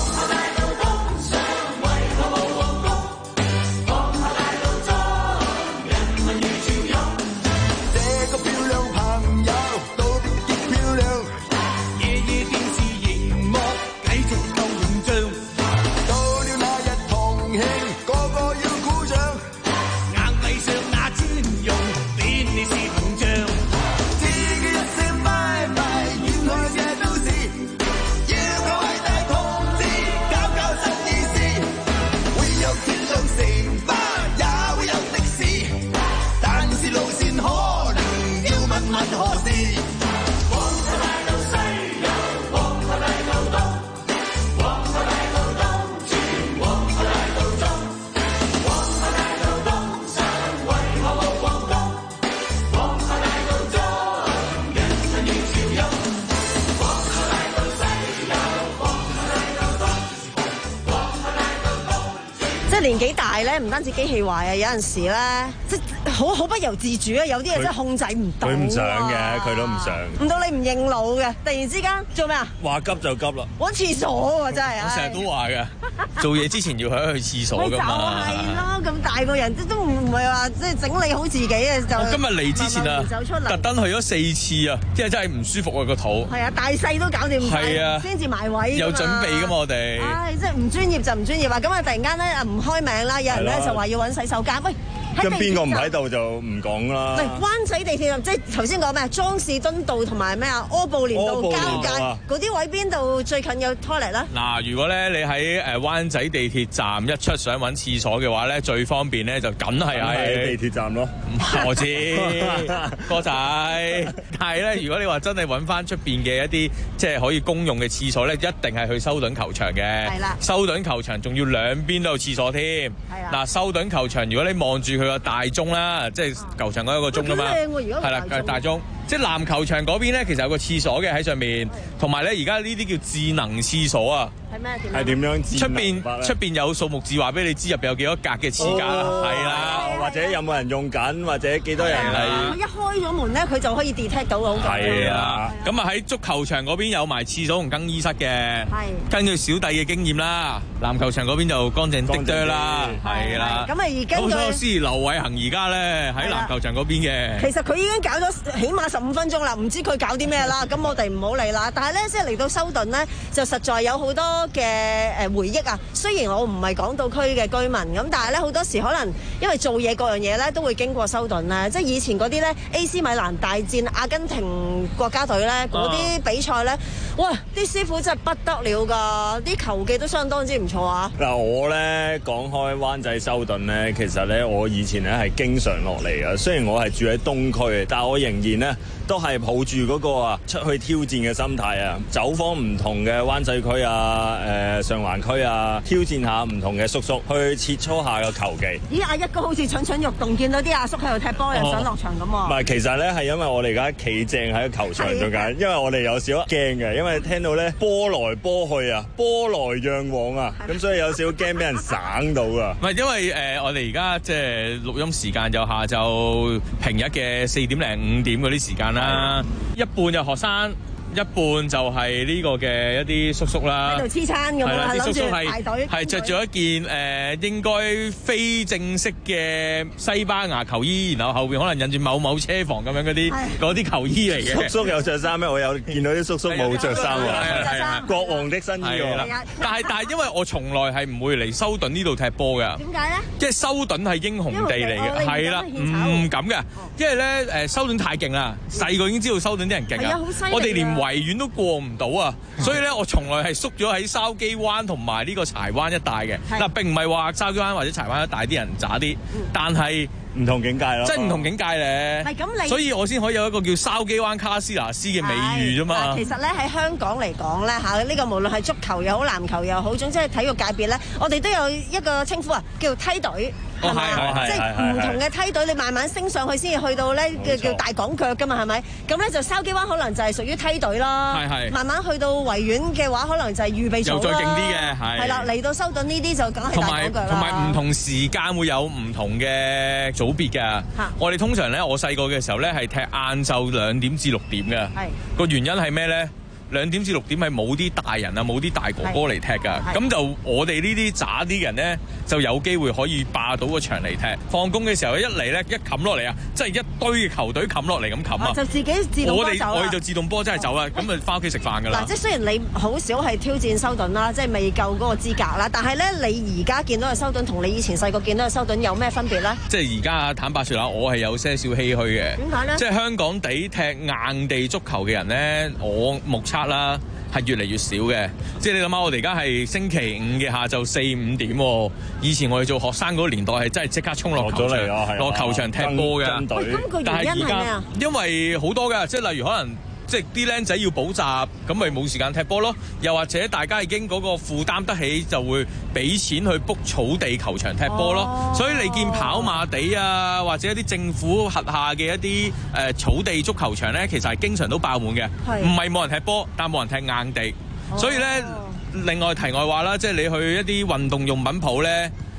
Speaker 2: 係年紀大咧，唔單止機器壞啊，有陣時咧，即係好好不由自主啊，有啲嘢真係控制唔到。
Speaker 11: 佢唔想嘅，佢都唔想。
Speaker 2: 唔到你唔認老嘅，突然之間做咩啊？
Speaker 11: 話急就急啦，
Speaker 2: 揾廁所喎真係。
Speaker 3: 我成日都話㗎，做嘢之前要去去廁所㗎嘛。
Speaker 2: 咪就係咯，咁大個人都都唔係話即係整理好自己嘅就。
Speaker 3: 我今日嚟之前啊，特登去咗四次啊，即係真係唔舒服啊個肚。
Speaker 2: 係啊，大細都搞掂曬，先至埋位。
Speaker 3: 有準備㗎嘛我哋。
Speaker 2: 唉，即係唔專業就唔專業啊！咁啊，突然間咧啊唔開名啦，有人咧就話要揾洗手間，喂。
Speaker 11: 咁邊個唔喺度就唔講啦。
Speaker 2: 唔係灣仔地鐵即係頭先講咩啊？莊士敦道同埋咩啊？柯布連道交界嗰啲位邊度最近有 toilet 咧？
Speaker 3: 嗱，如果咧你喺誒灣仔地鐵站一出想揾廁所嘅話咧，最方便咧就梗係喺
Speaker 11: 地鐵站咯。
Speaker 3: 我知，哥仔。但係咧，如果你話真係揾翻出邊嘅一啲即係可以公用嘅廁所咧，一定係去修頓球場嘅。
Speaker 2: 係啦。
Speaker 3: 修頓球場仲要兩邊都有廁所添。係啦。嗱，修頓球場如果你望住佢個大鐘啦，即係球場嗰一個鐘啊嘛，係啦，大鐘。即係籃球場嗰邊咧，其實有個廁所嘅喺上面，同埋咧而家呢啲叫智能廁所啊。
Speaker 2: 係咩？
Speaker 11: 係點樣？
Speaker 3: 出邊出邊有數目字話俾你知入邊有幾多格嘅廁格啦，係啦，
Speaker 11: 或者有冇人用緊，或者幾多人係。
Speaker 2: 佢一開咗門咧，佢就可以 detect 到好緊。
Speaker 3: 係啊，咁啊喺足球場嗰邊有埋廁所同更衣室嘅。係。根據小弟嘅經驗啦，籃球場嗰邊就乾淨啲多啦，係啦。咁啊而根據。咁所以劉偉恒而家咧喺籃球場嗰邊嘅。
Speaker 2: 其實佢已經搞咗起碼十五分鐘啦，唔知佢搞啲咩啦。咁我哋唔好理啦。但係咧，即係嚟到修頓咧，就實在有好多嘅誒回憶啊！雖然我唔係港島區嘅居民，咁但係咧好多時可能因為做嘢各樣嘢咧都會經過修頓咧，即係以前嗰啲咧 A C 米蘭大戰阿根廷國家隊咧嗰啲比賽咧，哇！啲師傅真係不得了㗎，啲球技都相當之唔錯啊！
Speaker 11: 嗱，我咧講開灣仔修頓咧，其實咧我以前咧係經常落嚟㗎，雖然我係住喺東區，但係我仍然咧都係抱住嗰個啊出去挑戰嘅心態啊，走訪唔同嘅灣仔區啊、誒上環區啊，挑戰下唔同嘅叔叔，去切磋下個球技。
Speaker 2: 咦，阿一哥好似蠢蠢欲動，見到啲阿叔喺度踢波，又想落場咁喎。
Speaker 11: 唔係，其實咧係因為我哋而家企正喺球場中間，因為我哋有少少驚嘅，因為聽到咧波來波去啊，波來讓往啊，咁所以有少少驚俾人省到噶。
Speaker 3: 唔係因為誒、呃，我哋而家即係錄音時間就下晝平日嘅四點零五點嗰啲時間啦，一半就學生。一半就係呢個嘅一啲叔叔啦，
Speaker 2: 喺度黐餐咁樣，諗住排隊，
Speaker 3: 係着住一件誒、呃、應該非正式嘅西班牙球衣，然後後邊可能印住某某車房咁樣嗰啲嗰啲球衣嚟嘅。
Speaker 11: 叔叔有着衫咩？我有見到啲叔叔冇着衫喎，國王的新衣喎。
Speaker 3: 但係但係因為我從來係唔會嚟修頓呢度踢波㗎。
Speaker 2: 點解咧？
Speaker 3: 即係修頓係英雄地嚟嘅，係啦，唔敢㗎，因為咧誒修頓太勁啦，細個已經知道修頓啲人勁啊，我哋連維園都過唔到啊，所以咧我從來係縮咗喺筲箕灣同埋呢個柴灣一帶嘅。嗱，並唔係話筲箕灣或者柴灣一帶啲人渣啲，但係
Speaker 11: 唔同境界咯，
Speaker 3: 真係唔同境界咧。
Speaker 2: 係咁你，
Speaker 3: 所以我先可以有一個叫筲箕灣卡斯拿斯嘅美譽啫嘛。
Speaker 2: 其實咧喺香港嚟講咧嚇，呢個無論係足球又好、籃球又好，總之係體育界別咧，我哋都有一個稱呼啊，叫梯隊。係咪？即係唔同嘅梯隊，你慢慢升上去先至去到咧叫叫大港腳㗎嘛，係咪？咁咧就筲箕灣可能就係屬於梯隊啦。係係。慢慢去到維園嘅話，可能就係預備組啦。又再勁啲嘅，係。係啦，嚟到修頓呢啲就梗係大港腳啦。同埋同埋唔同時間會有唔同嘅組別㗎。我哋通常咧，我細個嘅時候咧係踢晏晝兩點至六點嘅。係。個原因係咩咧？兩點至六點係冇啲大人啊，冇啲大哥哥嚟踢㗎，咁就我哋呢啲渣啲人咧就有機會可以霸到個場嚟踢。放工嘅時候一嚟咧，一冚落嚟啊，即係一堆嘅球隊冚落嚟咁冚啊，就自己自動波走啦。我哋我哋就自動波真係走啦，咁啊翻屋企食飯㗎啦。嗱，即係雖然你好少係挑戰修頓啦，即係未夠嗰個資格啦，但係咧你而家見到嘅修頓同你以前細個見到嘅修頓有咩分別咧？即係而家坦白説啦，我係有些少唏噓嘅。點解咧？即係香港地踢硬地足球嘅人咧，我目測啦，係越嚟越少嘅。即係你諗下，我哋而家係星期五嘅下晝四五點喎。以前我哋做學生嗰個年代係真係即刻衝落球場，落球場踢波嘅。咁個原因係咩啊？因為好多嘅，即係例如可能。即係啲僆仔要補習，咁咪冇時間踢波咯。又或者大家已經嗰個負擔得起，就會俾錢去 book 草地球場踢波咯。哦、所以你見跑馬地啊，或者一啲政府轄下嘅一啲誒、呃、草地足球場咧，其實係經常都爆滿嘅。唔係冇人踢波，但冇人踢硬地。哦、所以咧，另外題外話啦，即係你去一啲運動用品鋪咧。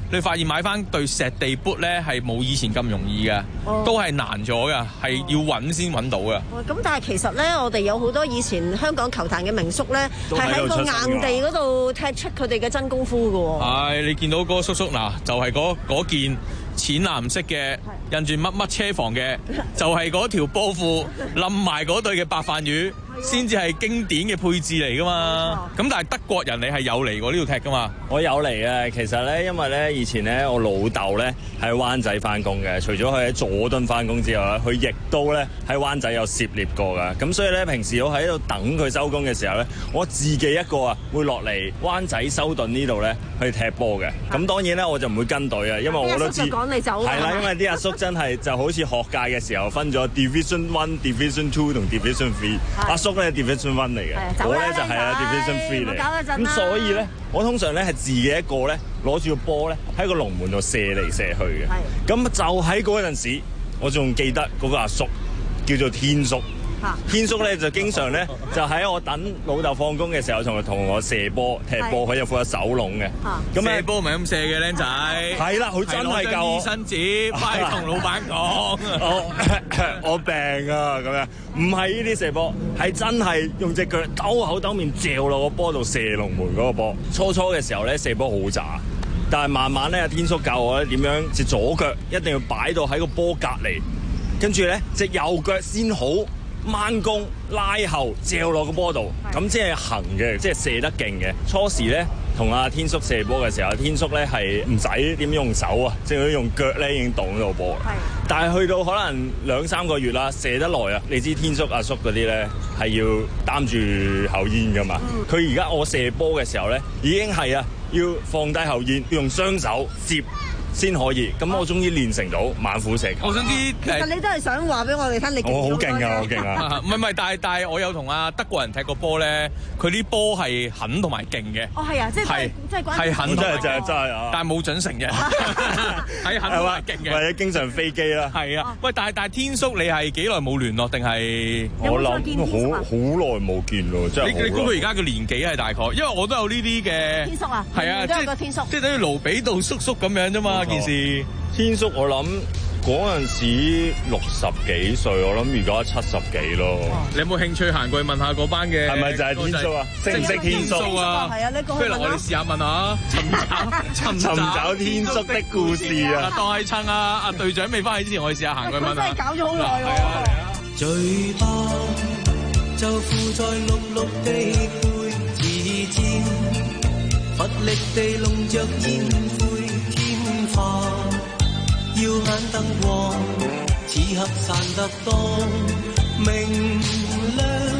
Speaker 3: 你發現買翻對石地 boot 咧係冇以前咁容易嘅，
Speaker 2: 哦、
Speaker 3: 都係難咗嘅，係要揾先揾到嘅。
Speaker 2: 咁、哦、但係其實咧，我哋有好多以前香港球壇嘅名宿咧，係喺個硬地嗰度踢出佢哋嘅真功夫㗎喎。
Speaker 3: 係，你見到嗰個叔叔嗱，就係嗰嗰件淺藍色嘅印住乜乜車房嘅，就係嗰條波褲冧埋嗰對嘅白飯魚，先至係經典嘅配置嚟噶嘛。咁但係德國人你係有嚟過呢度踢噶嘛？
Speaker 11: 我有嚟嘅，其實咧，因為咧以前咧我老豆咧喺灣仔翻工嘅，除咗佢喺佐敦翻工之外咧，佢亦都咧喺灣仔有涉獵過噶。咁所以咧平時我喺度等佢收工嘅時候咧，我自己一個啊會落嚟灣仔修頓呢度咧去踢波嘅。咁當然咧我就唔會跟隊啊，因為我都知
Speaker 2: 趕你走
Speaker 11: 係啦，因為啲阿叔真係就好似學界嘅時候分咗 Division One、Division Two 同 Division Three。阿叔咧係 Division One 嚟嘅，我咧就係啊 Division Three 嚟。咁所以咧，我通常咧係自己一個咧攞住個波咧喺個龍門度射嚟射去嘅。咁就喺嗰陣時，我仲記得嗰個阿叔叫做天叔。天叔咧就經常咧就喺我等老豆放工嘅時候，同同我射波踢波，佢就負責手籠嘅。
Speaker 3: 咁射波唔係咁射嘅，僆仔。
Speaker 11: 係啦，佢真係夠我。
Speaker 3: 醫生紙翻去同老闆講。
Speaker 11: 我我病啊咁樣，唔係呢啲射波，係真係用隻腳兜口兜面嚼落個波度射龍門嗰個波。初初嘅時候咧射波好渣，但係慢慢咧天叔教我咧點樣，隻左腳一定要擺到喺個波隔離，跟住咧隻右腳先好。掹弓拉後掉落個波度，咁即係行嘅，即係射得勁嘅。初時咧同阿天叔射波嘅時候，天叔咧係唔使點用手啊，即係佢用腳咧已經擋到個波。但係去到可能兩三個月啦，射得耐啊，你知天叔阿叔嗰啲咧係要擔住口煙噶嘛。佢而家我射波嘅時候咧，已經係啊要放低口煙，要用雙手接。先可以，咁我終於練成到猛虎射球。
Speaker 3: 我想知，
Speaker 2: 其實你都係想話俾我哋聽，你
Speaker 11: 我好勁啊，好勁啊！
Speaker 3: 唔係唔係，但係但係我有同阿德國人踢過波咧，佢啲波係狠同埋勁嘅。
Speaker 2: 哦，係啊，即係即係關
Speaker 3: 係狠，
Speaker 11: 真係真係真係啊！
Speaker 3: 但係冇準成嘅，係狠同埋勁嘅，
Speaker 11: 或者經常飛機啦。
Speaker 3: 係啊，喂，但係但係天叔，你係幾耐冇聯絡定係？
Speaker 11: 我諗好好耐冇見咯，真係。
Speaker 3: 你你估佢而家嘅年紀係大概？因為我都有呢啲嘅。
Speaker 2: 天叔啊，
Speaker 3: 係啊，
Speaker 2: 即係個天叔，
Speaker 3: 即係等於盧比道叔叔咁樣啫嘛。件事
Speaker 11: 天叔我諗嗰陣時六十幾歲，我諗而家七十幾咯。
Speaker 3: 你有冇興趣行過去問下嗰班嘅？
Speaker 11: 係咪就係天叔啊？識唔識天叔
Speaker 2: 啊？係啊，你過去問啦。
Speaker 3: 不如我哋試下問下，尋找
Speaker 11: 尋找天叔的故事啊！
Speaker 3: 當係趁阿阿隊長未翻去之前，我哋試下行過去問下。
Speaker 2: 真係搞咗好耐喎。
Speaker 12: 嘴巴就附在綠綠的背字尖，乏力地弄着煙灰天花，耀眼燈光此刻散得多明亮，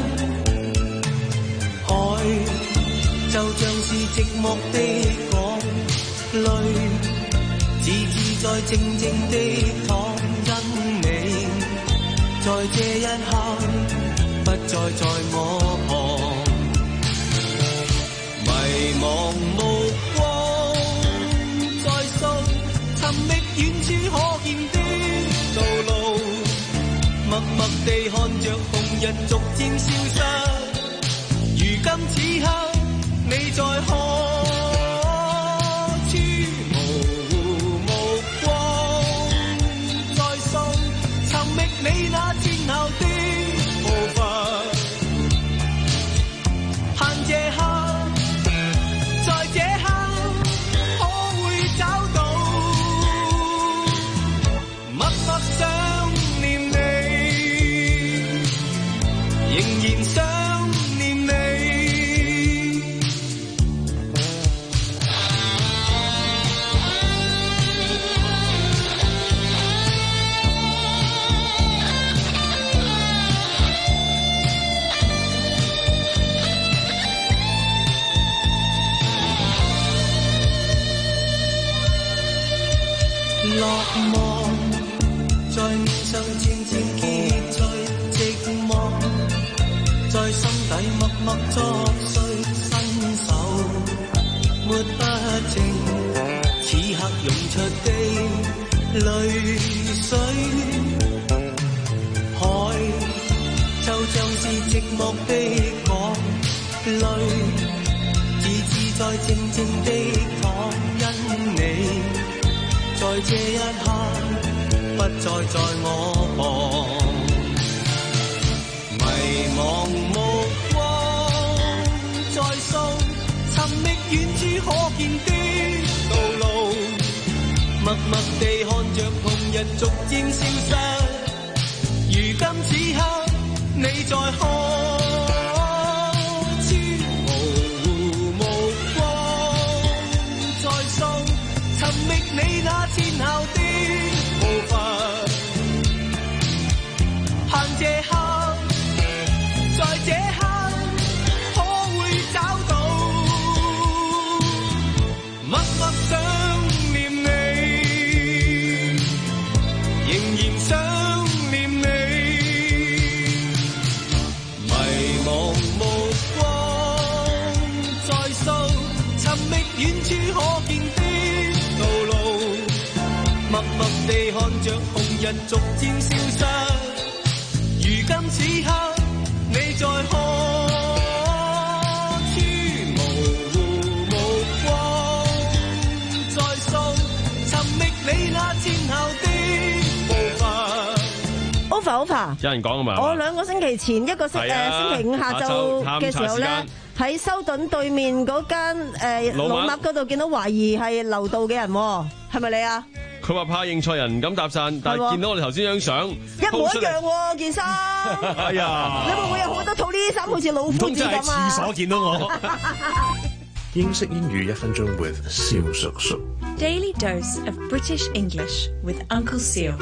Speaker 12: 海就像是寂寞的港，淚自自在靜靜地淌，因你在這一刻不再在我旁，迷茫目光在掃，尋覓遠處可見的道路，默默地看着紅日逐漸消失，如今此刻你在何處？模糊目光在掃，尋覓你那前後的步伐，盼這刻在這刻可會找到，默默想念你，仍然想念你。落寞在面上漸漸結聚，寂寞在心底默默作祟，伸手抹不淨此刻湧出的淚水，海就像是寂寞的港，淚自自在靜靜地淌，因你在這一刻不再在我旁，迷茫目光在掃，尋覓遠處可見的道路，默默地看着紅日逐漸消失，如今此刻你在看。你那前後的步伐，盼這刻，在這刻可會找到，默默想念你，仍然想念你，迷茫目光在掃，尋覓遠處可見的道路，默默地看着紅日逐漸消失，如今此刻你在何處？模糊目光在掃，尋覓你那前後的步伐。
Speaker 2: Ofa Ofa，
Speaker 1: 有人講啊嘛，
Speaker 2: 我兩個星期前一個星誒、
Speaker 1: 啊、
Speaker 2: 星期五下晝嘅時候咧，喺修頓對面嗰間誒老麥嗰度見到懷疑係劉道嘅人，係咪你啊？
Speaker 1: 佢話怕認錯人唔敢搭訕，但係見到我哋頭先張相
Speaker 2: 一模一樣喎件衫。
Speaker 1: 哎呀！
Speaker 2: 你會唔會有好多套呢啲衫好似老夫子咁啊？
Speaker 1: 唔通真係廁所見到我？
Speaker 13: 英式英語一分鐘 with 蕭叔叔。
Speaker 14: Daily dose of British English with Uncle Seal。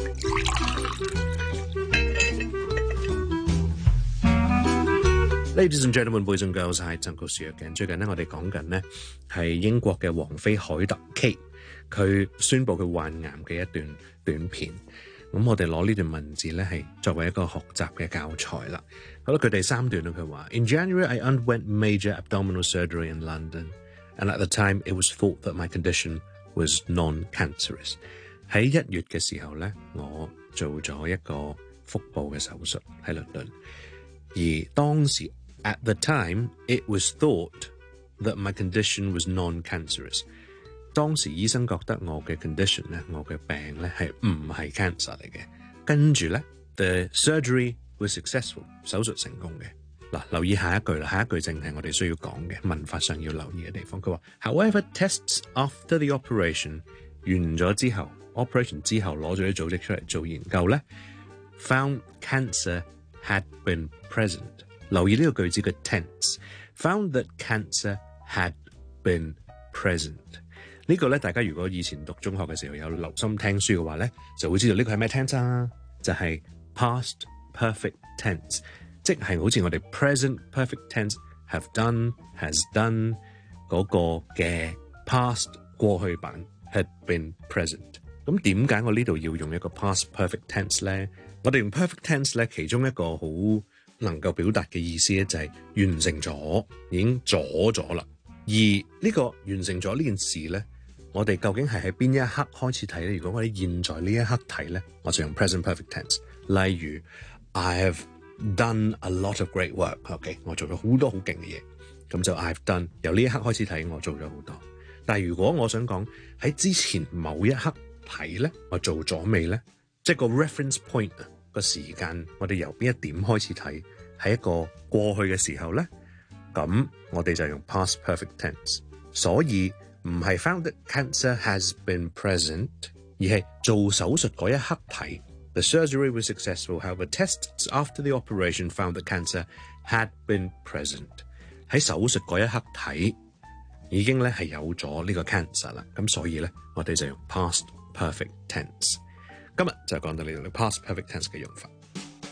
Speaker 13: Ladies and gentlemen, boys and girls， 係Uncle Seal嘅。最近呢，我哋講緊呢係英國嘅王妃凱特 Kate， 佢宣布佢患癌嘅一段短片。咁我哋攞呢段文字咧係作為一個學習嘅教材啦。好啦，佢第三段啦，佢話 In January I underwent major abdominal surgery in London, and at the time it was thought that my condition was non-cancerous。喺一月嘅時候咧，我做咗一個腹部嘅手術喺倫敦，而當時 at the time it was thought that my condition was non-cancerous。當時醫生覺得我嘅 condition 咧，我嘅病咧係唔係 cancer 嚟嘅。跟住咧 ，the surgery was successful， 手術成功嘅。嗱，留意下一句啦，下一句正係我哋需要講嘅文法上要留意嘅地方。佢話 ，However, tests after the operation 完咗之後 ，operation 之後攞咗啲組織出嚟做研究咧 ，found cancer had been present。留意呢個句子嘅 tense，found that cancer had been present。呢個咧，大家如果以前讀中學嘅時候有留心聽書嘅話咧，就會知道呢個係咩 tense 啊？就係 past perfect tense， 即係好似我哋 present perfect tense have done has done 嗰個嘅 past 過去版 had been present。咁點解我呢度要用一個 past perfect tense 咧？我哋用 perfect tense 咧，其中一個好能夠表達嘅意思咧，就係完成咗，已經咗咗啦。而呢個完成咗呢件事咧，我哋究竟係喺邊一刻開始睇咧？如果我哋現在呢一刻睇咧，我就用 present perfect tense。例如 I have done a lot of great work。OK， 我做咗好多好勁嘅嘢，咁就 I have done。由呢一刻開始睇，我做咗好多。但係如果我想講喺之前某一刻睇咧，我做咗未咧？即係個 reference point 啊，個時間，我哋由邊一點開始睇，係一個過去嘅時候咧，咁我哋就用 past perfect tense。所以唔係 found that cancer has been present， 而係做手術嗰一刻睇。The surgery was successful, however, tests after the operation found that cancer had been present。喺手術嗰一刻睇，已經咧係有咗呢個 cancer 啦。咁所以咧，我哋就用 past perfect tense。今日就講到呢度 past perfect tense 嘅用法。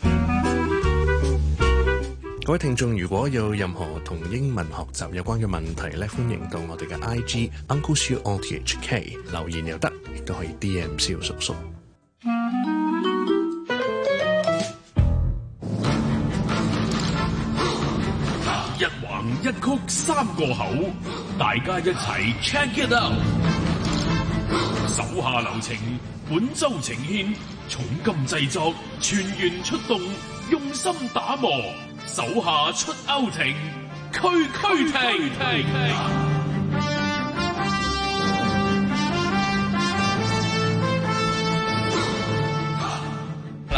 Speaker 13: 各位聽眾，如果有任何同英文學習有關嘅問題咧，歡迎到我哋嘅 I G Uncle Siu O T H K 留言又得，亦都可以 D M 蕭叔叔。
Speaker 8: 一橫一曲三個口，大家一齊 check it out。手下留情，本周呈獻重金製作，全員出動，用心打磨。手下出歐庭，區區停。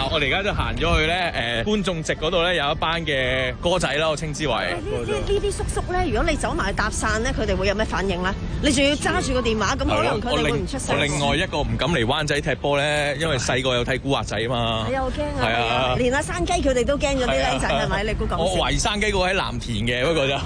Speaker 3: 我哋而家都行咗去咧，誒觀眾席嗰度咧有一班嘅哥仔啦，我稱之為。
Speaker 2: 呢呢啲叔叔咧，如果你走埋去搭訕咧，佢哋會有咩反應咧？你仲要揸住個電話，咁可能佢哋會唔出聲。
Speaker 3: 我另外一個唔敢嚟灣仔踢波咧，因為細個有睇古惑仔啊嘛。
Speaker 2: 係啊，我驚啊！
Speaker 3: 係啊，
Speaker 2: 連阿山雞佢哋都驚咗啲僆仔係咪？你估咁？
Speaker 3: 我懷疑山雞嗰個喺藍田嘅，不過就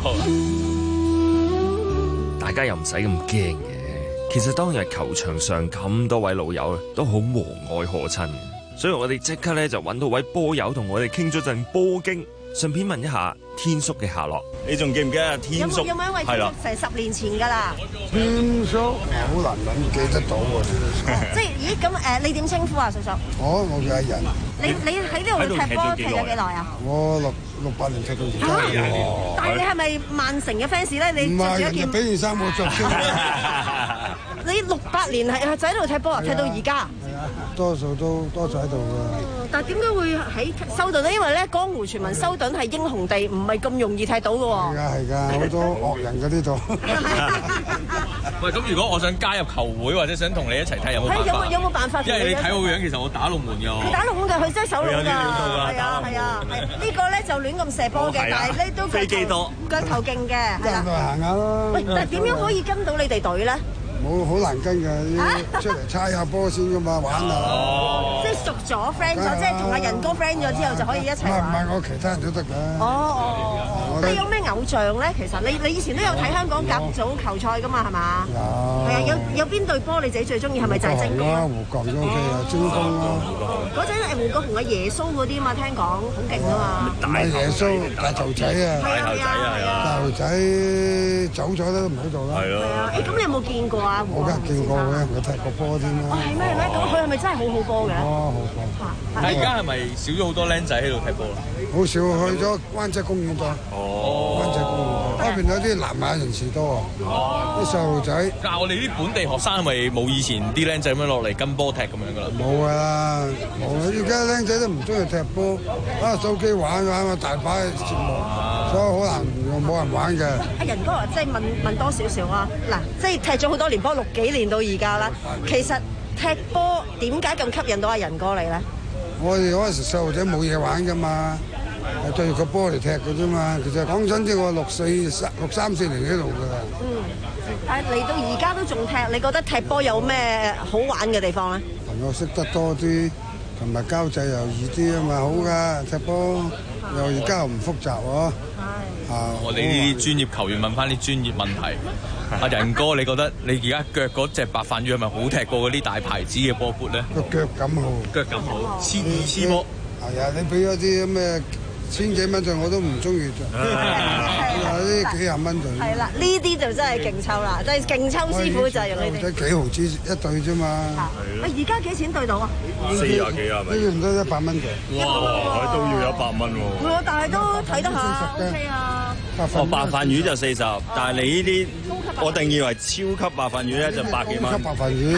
Speaker 15: 大家又唔使咁驚嘅。其實當日球場上咁多位老友都好和藹可親，所以我哋即刻咧就揾到位波友同我哋傾咗陣波經，順便問一下天叔嘅下落。
Speaker 11: 你仲記唔記得天叔？
Speaker 2: 有冇有冇一位天叔成十年前㗎啦？
Speaker 16: 天叔好難諗記得到喎。
Speaker 2: 即係咦咁誒？你點稱呼啊，叔叔？
Speaker 16: 我我叫阿仁。
Speaker 2: 你你喺呢度踢波踢咗幾耐啊？
Speaker 16: 我六六八年踢到而家。
Speaker 2: 但係你係咪曼城嘅 fans 咧？你
Speaker 16: 唔係，人哋俾件衫我着先。
Speaker 2: 你六八年係就喺度踢波啊？踢到而家？
Speaker 16: 係啊，多數都多數喺度㗎。
Speaker 2: 但係點解會喺修頓咧？因為咧江湖傳聞修頓係英雄地，唔係咁容易踢到嘅喎。
Speaker 16: 係㗎係㗎，好多惡人嘅呢度。
Speaker 3: 喂，咁如果我想加入球會或者想同你一齊踢，有冇辦法？
Speaker 2: 有冇有冇辦法？
Speaker 3: 因為你睇我個樣，其實我打龍門㗎。
Speaker 2: 佢打龍門㗎，佢真係手龍㗎。係啊係啊係。呢個咧就亂咁射波嘅，但係咧都
Speaker 11: 飛機多，
Speaker 2: 腳頭勁嘅。係啦。
Speaker 16: 行下咯。
Speaker 2: 喂，但係點樣可以跟到你哋隊咧？
Speaker 16: 冇好難跟㗎，要出嚟猜下波先㗎嘛，玩下。
Speaker 2: 即係熟咗 friend 咗，即係同阿仁哥 friend 咗之後就可以一齊玩。
Speaker 16: 唔係唔係，我其他人都得㗎。
Speaker 2: 哦哦，你有咩偶像咧？其實你你以前都有睇香港甲組球賽㗎嘛，係嘛？有。係啊，有有邊隊波你自己最中意？係咪就係精工啊？
Speaker 16: 胡國雄 OK 啊，精工咯。
Speaker 2: 嗰陣誒胡國雄阿耶穌嗰啲嘛，聽講好勁啊嘛。
Speaker 16: 唔係耶穌，大頭仔啊！
Speaker 2: 係啊係啊！
Speaker 16: 大頭仔走咗都唔喺度啦。
Speaker 11: 係咯。
Speaker 2: 係啊，誒咁你有冇見過啊？
Speaker 16: 我梗係見過嘅，佢踢過波添啦。
Speaker 2: 哦，係咩係咩？咁佢係咪真係好好波嘅？
Speaker 16: 哦，好波。
Speaker 3: 而家係咪少咗好多僆仔喺度踢波啦？
Speaker 16: 好少，去咗灣仔公園多。哦。灣仔公園多，嗰邊有啲南亞人士多啊。啲細路仔。
Speaker 3: 但係我哋啲本地學生係咪冇以前啲僆仔咁樣落嚟跟波踢咁樣㗎啦？
Speaker 16: 冇啊，冇啊！而家僆仔都唔中意踢波，啊手機玩玩啊，大把節目，所以好難冇人玩嘅。
Speaker 2: 阿仁哥啊，即係問問多少少啊！嗱，即係踢咗好多年波，六幾年到而家啦。其實踢波點解咁吸引到阿仁哥你咧？
Speaker 16: 我哋嗰陣時細路仔冇嘢玩㗎嘛，係對住個波嚟踢嘅啫嘛。其實講真啲，我六四三六三四年喺度㗎啦。
Speaker 2: 嗯，但係嚟到而家都仲踢，你覺得踢波有咩好玩嘅地方咧？
Speaker 16: 朋友識得多啲，同埋交際又易啲啊嘛，好㗎踢波，又而家又唔複雜喎。
Speaker 3: 啊！我哋呢啲專業球員問翻啲專業問題。阿仁哥，你覺得你而家腳嗰隻白飯魚係咪好踢過嗰啲大牌子嘅波闊咧？
Speaker 16: 個腳感好，
Speaker 3: 腳感好，千二千波。
Speaker 16: 係啊，你俾咗啲咩千幾蚊對我都唔中意啫。有啲幾廿蚊對。
Speaker 2: 係啦，呢啲就真係勁抽啦，即係勁抽師傅就係用呢啲。
Speaker 16: 即係幾毫子一對啫嘛。
Speaker 2: 喂，而家幾錢對到啊？
Speaker 11: 四廿幾啊，咪？
Speaker 16: 呢唔得一百蚊嘅。
Speaker 11: 哇！都要一百蚊喎。
Speaker 2: 係啊，但係都睇得下 O K 啊。
Speaker 11: 哦，白飯魚就四十，但係你呢啲我定義為超級白飯魚咧，就百幾蚊。
Speaker 16: 超級白飯魚。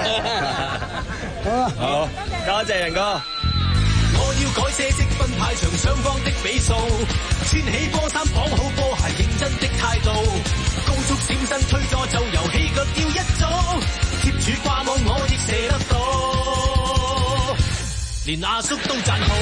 Speaker 16: 好，
Speaker 11: 好，多謝仁哥。
Speaker 12: 我要改寫積分牌場上方的比數，穿起波衫綁好波鞋，認真的態度，高速閃身推咗就遊戲腳要一早，貼住掛網我亦射得到，連阿叔都讚好。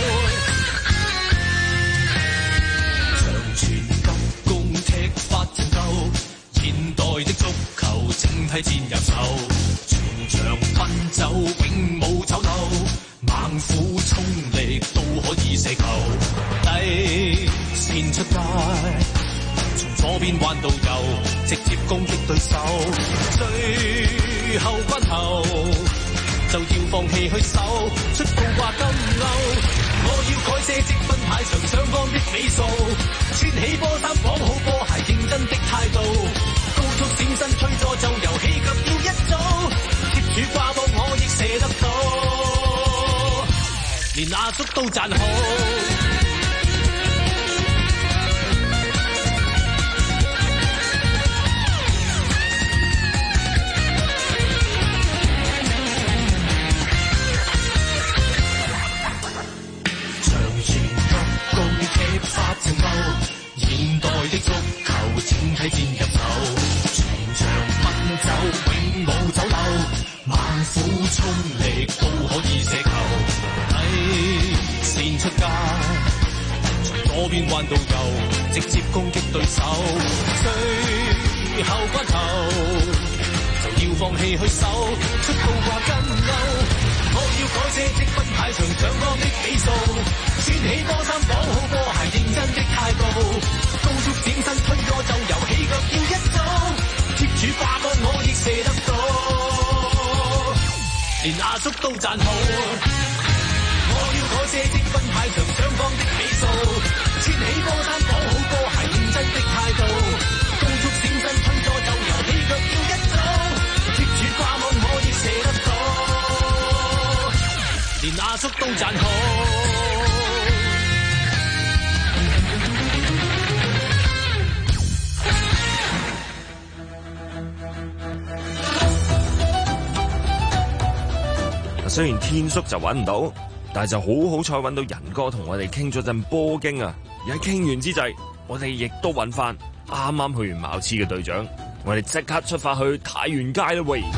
Speaker 12: 長傳急攻踢法陳舊，現代的足球整體戰入手，全場奔走永冇走漏。猛虎衝力都可以射球，底線出界，從左邊彎到右，直接攻擊對手。最後關頭就要放棄去守，出高掛金鈎。我要改寫積分牌場上方的比數，穿起波衫綁好波鞋，認真的態度，高速閃身推咗就遊戲腳要一早，貼住掛網我亦射得到。連阿叔都讚好，長傳急攻踢法情報，現代的足球整體戰入手，全場奔走永冇走漏，猛虎衝力都可以射球。 左邊彎到右，直接攻擊對手。最後關頭就要放棄去守，出到掛筋勾。我要改寫積分牌上上光的比數，穿起波衫綁好波鞋，認真的態度，高速轉身推咗就由起腳要一走，貼住掛桿我亦射得到，連阿叔都讚好。我要改寫積分牌上上光的比數，穿起波衫綁好波鞋，認真的態度，高速閃身推咗就由起腳要一走，貼住掛網我亦射得到，連阿叔都讚好。
Speaker 15: 雖然天叔就揾唔到，但係就好好彩揾到仁哥同我哋傾咗陣波經啊！而喺傾完之際，我哋亦都揾翻啱啱去完茅廁嘅隊長，我哋即刻出發去太原街啦喂！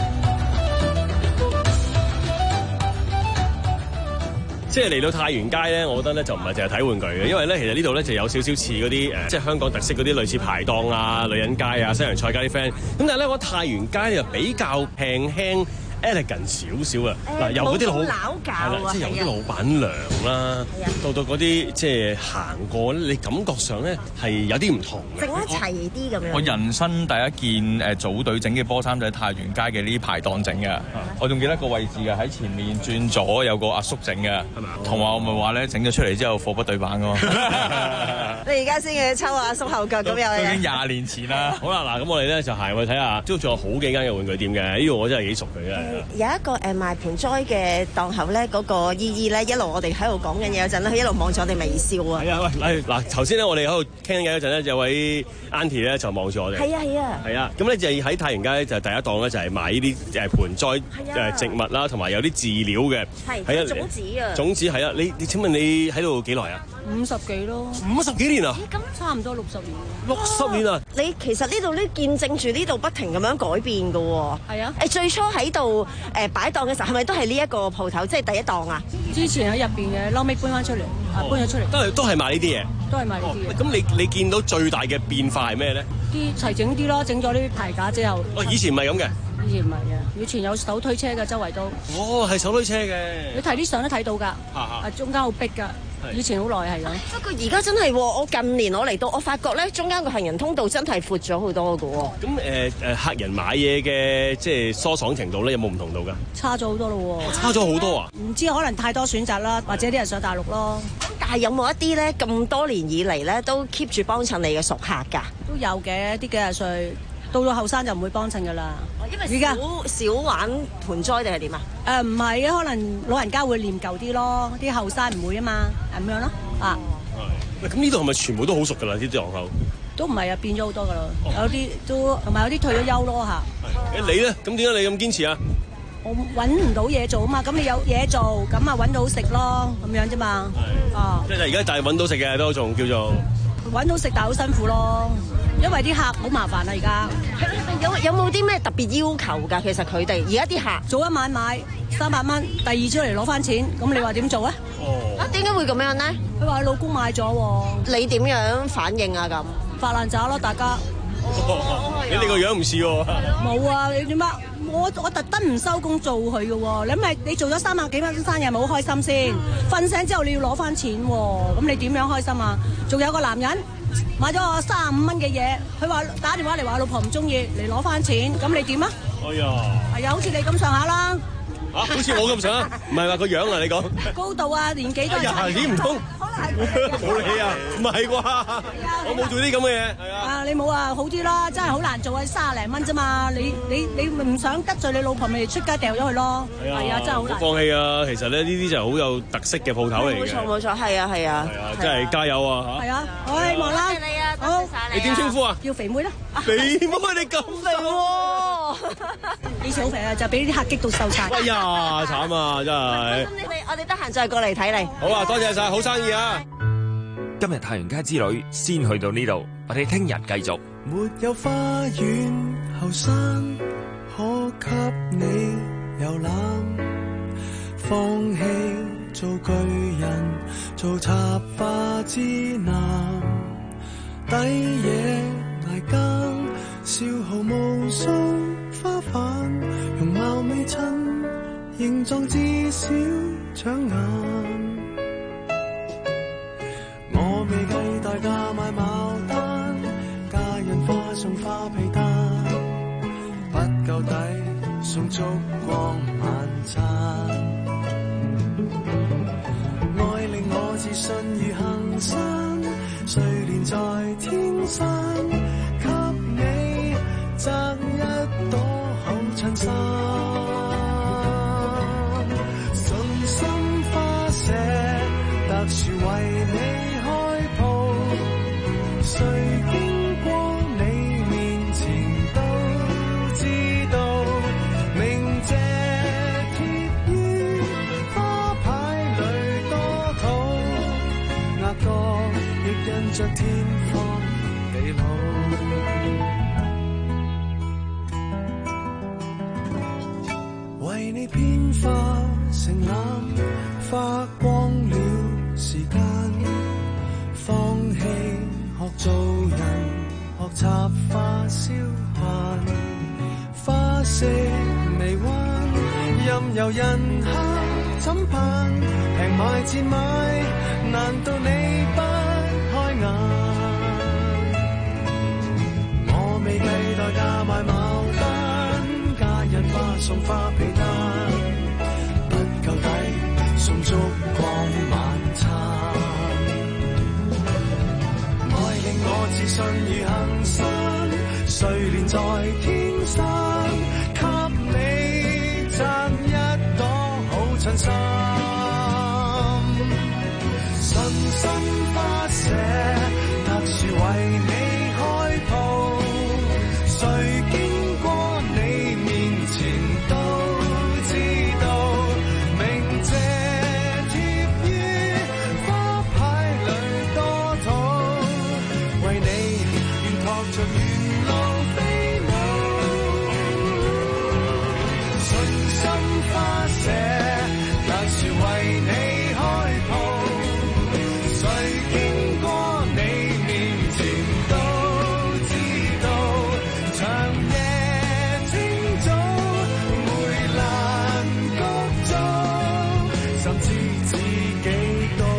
Speaker 1: 即係嚟到太原街咧，我覺得咧就唔係淨係睇玩具嘅，因為咧其實呢度咧就有少少似嗰啲誒，即係香港特色嗰啲類似排檔啊、女人街啊、西洋菜街啲 friend。咁但係咧，我覺得太原街就比較輕輕elegant 少少啊！嗱，由嗰啲老係啦，即係由啲老闆娘啦，到到嗰啲即係行過咧，你感覺上咧係有啲唔同嘅，
Speaker 2: 整得齊啲咁樣。
Speaker 17: 我人生第一件誒組隊整嘅波衫就喺太原街嘅呢啲排檔整嘅，我仲記得個位置嘅，喺前面轉左有個阿叔整嘅，同埋我咪話咧整咗出嚟之後貨不對版㗎嘛。
Speaker 2: 你而家先去抽阿叔後腳咁樣，
Speaker 17: 已經廿年前啦。
Speaker 1: 好啦，嗱咁我哋咧就行去睇下，都仲有好幾間嘅玩具店嘅，呢度我真係幾熟佢嘅。
Speaker 2: 有一個誒賣盆栽嘅檔口咧，嗰個姨姨咧一路我哋喺度講緊嘢嗰陣咧，佢一路望住我哋微笑啊！
Speaker 1: 係啊，喂，嗱頭先咧我哋喺度傾緊偈嗰陣咧，有位 Auntie 咧就望住我哋。係
Speaker 2: 啊係啊。係
Speaker 1: 啊，咁咧就喺太原街就第一檔咧就係賣呢啲誒盆栽誒植物啦，同埋有啲飼料嘅。係。係啊，種子啊。種子係啊，你你請問你喺度幾耐啊？
Speaker 18: 五十幾咯。
Speaker 1: 五十幾年啊？
Speaker 18: 咁差唔多六十年。
Speaker 1: 六十年啊！
Speaker 2: 你其實呢度咧見證住呢度不停咁樣改變㗎喎。係啊。誒最初喺度誒擺檔嘅時候，係咪都係呢一個鋪頭，即係第一檔啊？
Speaker 18: 之前喺入邊嘅，後尾搬翻出嚟，啊搬咗出嚟。
Speaker 1: 都係都係賣呢啲嘢。
Speaker 18: 都係賣呢啲嘢。
Speaker 1: 咁你你見到最大嘅變化係咩咧？
Speaker 18: 啲齊整啲咯，整咗啲排架之後。
Speaker 1: 哦，以前唔係咁嘅。
Speaker 18: 以前唔係嘅，以前有手推車嘅，周圍都。
Speaker 1: 哦，係手推車嘅。
Speaker 18: 你睇啲相都睇到㗎。啊，中間好逼㗎。以前好耐係咁。
Speaker 2: 不過而家真係喎，我近年我嚟到，我發覺咧中間個行人通道真係闊咗好多㗎喎。
Speaker 1: 咁誒誒客人買嘢嘅即係疏爽程度咧，有冇唔同到㗎？
Speaker 18: 差咗好多咯喎。
Speaker 1: 差咗好多啊！
Speaker 18: 唔知可能太多選擇啦，或者啲人上大陸咯。
Speaker 2: 但係有冇一啲咧咁多年以嚟咧都 keep 住幫襯你嘅熟客㗎？
Speaker 18: 都有嘅，啲幾廿歲到咗後生就唔會幫襯㗎啦。
Speaker 2: 因為少少玩盆栽定係點啊？
Speaker 18: 誒唔係啊，可能老人家會念舊啲咯，啲後生唔會啊嘛，咁樣咯啊。
Speaker 1: 喂，咁呢度係咪全部都好熟㗎啦？呢啲行口
Speaker 18: 都唔係啊，變咗好多㗎啦。有啲都同埋有啲退咗休咯嚇。
Speaker 1: 誒你咧？咁點解你咁堅持啊？
Speaker 18: 我揾唔到嘢做啊嘛，咁你有嘢做，咁啊揾到食咯，咁樣啫嘛。啊，
Speaker 1: 即係而家就係揾到食嘅都仲叫做
Speaker 18: 揾到食，但係好辛苦咯，因為啲客好麻煩啊而家。
Speaker 2: 有有冇啲咩特別要求㗎？其實佢哋而家啲客
Speaker 18: 早一晚買三百蚊，第二朝嚟攞翻錢，咁你話點做啊？
Speaker 1: 哦。
Speaker 2: 啊，點解會咁樣咧？
Speaker 18: 佢話老公買咗喎。
Speaker 2: 你點樣反應啊？咁
Speaker 18: 發爛渣咯，大家。
Speaker 1: 哦、你你個樣唔似喎。
Speaker 18: 冇啊！你點乜？我我特登唔收工做佢嘅喎。你咪你做咗三百幾蚊生意，咪好開心先。瞓醒之後你要攞翻錢喎，咁你點樣開心啊？仲有個男人買咗我三十五蚊嘅嘢，佢話打電話嚟話老婆唔中意，嚟攞翻錢，咁你點啊？
Speaker 1: 哎呀！
Speaker 18: 係啊，好似你咁上下啦。
Speaker 1: 嚇、啊，好似我咁上下，唔係話個樣啊？你講
Speaker 18: 高度啊，年紀都係差。
Speaker 1: 咦唔通？冇理啊？唔係啩？我冇做啲咁嘅嘢。係啊。
Speaker 18: 啊，你冇啊，好啲啦，真係好難做啊，三十零蚊啫嘛。你你你唔想得罪你老婆，咪出街掉咗佢咯。係啊，真係好難。
Speaker 1: 放棄啊！其實咧，呢啲就係好有特色嘅鋪頭嚟嘅。
Speaker 2: 冇錯冇錯，係啊係啊。
Speaker 1: 係啊，真係加油啊！
Speaker 18: 係啊，我希望啦。
Speaker 2: 你啊，
Speaker 18: 好，
Speaker 1: 你點稱呼啊？
Speaker 18: 叫肥妹啦。
Speaker 1: 肥妹你咁肥喎！
Speaker 18: 以前好肥啊，就俾啲客激到瘦晒。
Speaker 1: 哎呀，慘啊，真係。
Speaker 2: 咁你哋我哋得閒再過嚟睇你。
Speaker 1: 好啊，多謝晒，好生意啊！
Speaker 15: 今日太原街之旅先去到呢度，我哋聽日繼續。
Speaker 12: 沒有花園後山可給你遊覽，放棄做巨人， 做插花之男，抵夜捱更，消耗無數花瓣，容貌未襯，形狀至少搶眼。我未計代價買牡丹，家人花送花被單，不夠抵送燭光晚餐。愛令我自信如行山，睡蓮在天山，給你摘一朵好襯衫。信心花舍，特殊為你誰經過你面前都知道，鳴謝貼於花牌裏多土，額角亦印着天荒地老。為你編化成藍，花光了時間，放棄學做人，學插花消閒，花色微彎，任由人客怎辦？平買賤買，難道你不開眼？我未計代價買牡丹，家人花送花被單，不夠抵送燭光晚餐。我自信如行山，睡蓮在天山，給你摘一朵好襯衫。信心花舍，特殊為你開鋪，誰經過你面前都知道，鳴謝貼於花牌裏多土，為你沿拓着沿路飛舞。信心花舍，特殊為你開鋪，誰經過你面前都知道，長夜清早梅蘭菊竹，甚至自己都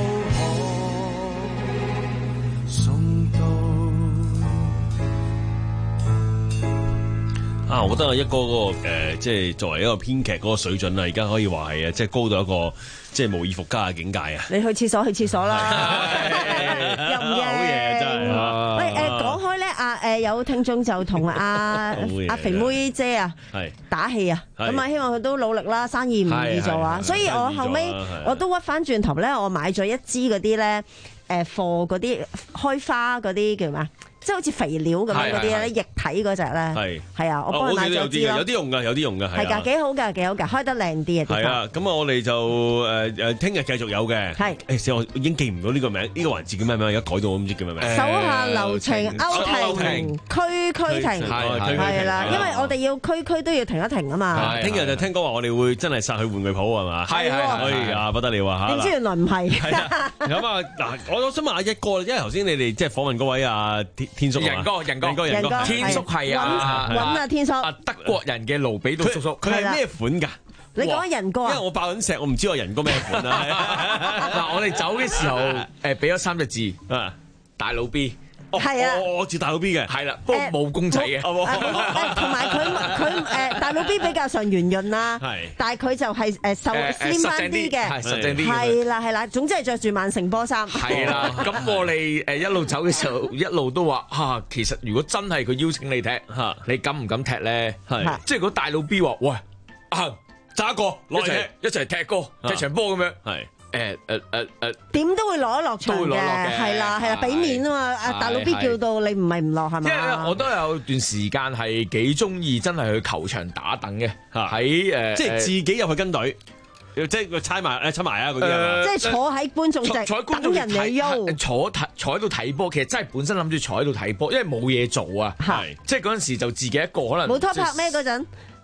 Speaker 12: 可送到。
Speaker 1: 啊，我覺得一哥嗰個誒，即係作為一個編劇嗰個水準啊，而家可以話係啊，即係高到一個即係無以復加嘅境界啊！
Speaker 2: 你去廁所去廁所啦，又唔嘅。
Speaker 1: 好嘢真係。
Speaker 2: 喂誒，講開咧，啊誒有聽眾就同阿阿肥妹姐啊打氣啊，咁啊希望佢都努力啦，生意唔易做啊，所以我後尾我都屈翻轉頭咧，我買咗一支嗰啲咧誒貨嗰啲開花嗰啲叫咩啊？即係好似肥料咁樣嗰啲咧，液體嗰隻咧，係係啊，我幫佢買咗支咯。有啲用㗎，有啲用㗎，係㗎，幾好㗎，幾好㗎，開得靚啲啊！係啊，咁啊，我哋就誒誒，聽日繼續有嘅。係誒，死我已經記唔到呢個名，呢個環節叫咩名？而家改到我唔知叫咩名。手下留情，歐停，區區停，係啦，因為我哋要區區都要停一停啊嘛。聽日就聽講話，我哋會真係殺去玩具鋪係嘛？係係，哎呀不得了啊嚇！點知原來唔係。咁啊嗱，我我想問下一哥，因為頭先你哋即係訪問嗰位啊。天叔人哥，人哥，人哥，天叔係啊，揾啊天叔，德國人嘅盧比杜叔叔，佢係咩款㗎？你講人哥啊？因為我爆緊石，我唔知我人哥咩款啊！嗱，我哋走嘅時候，誒俾咗三隻字啊，大佬 B。係啊，我似大佬 B 嘅，係啦，不過冇公仔嘅。同埋佢佢誒大佬 B 比較上圓潤啦，但係佢就係誒瘦 slim 翻啲嘅，實淨啲，係啦係啦，總之係着住曼城波衫。係啦，咁我哋誒一路走嘅時候，一路都話嚇，其實如果真係佢邀請你踢嚇，你敢唔敢踢咧？係，即係如果大佬 B 話喂啊，揸一個一齊一齊踢歌踢場波咁樣，係。誒誒誒誒，點都會攞一落場嘅，係啦係啦，俾面啊嘛！阿大佬 B 叫到你唔係唔落係咪？因為我都有段時間係幾中意真係去球場打躉嘅，喺誒，即係自己入去跟隊，即係佢猜埋誒猜埋啊嗰啲，即係坐喺觀眾席等人嚟休，坐睇坐喺度睇波。其實真係本身諗住坐喺度睇波，因為冇嘢做啊，係即係嗰陣時就自己一個可能冇拖拍咩嗰陣。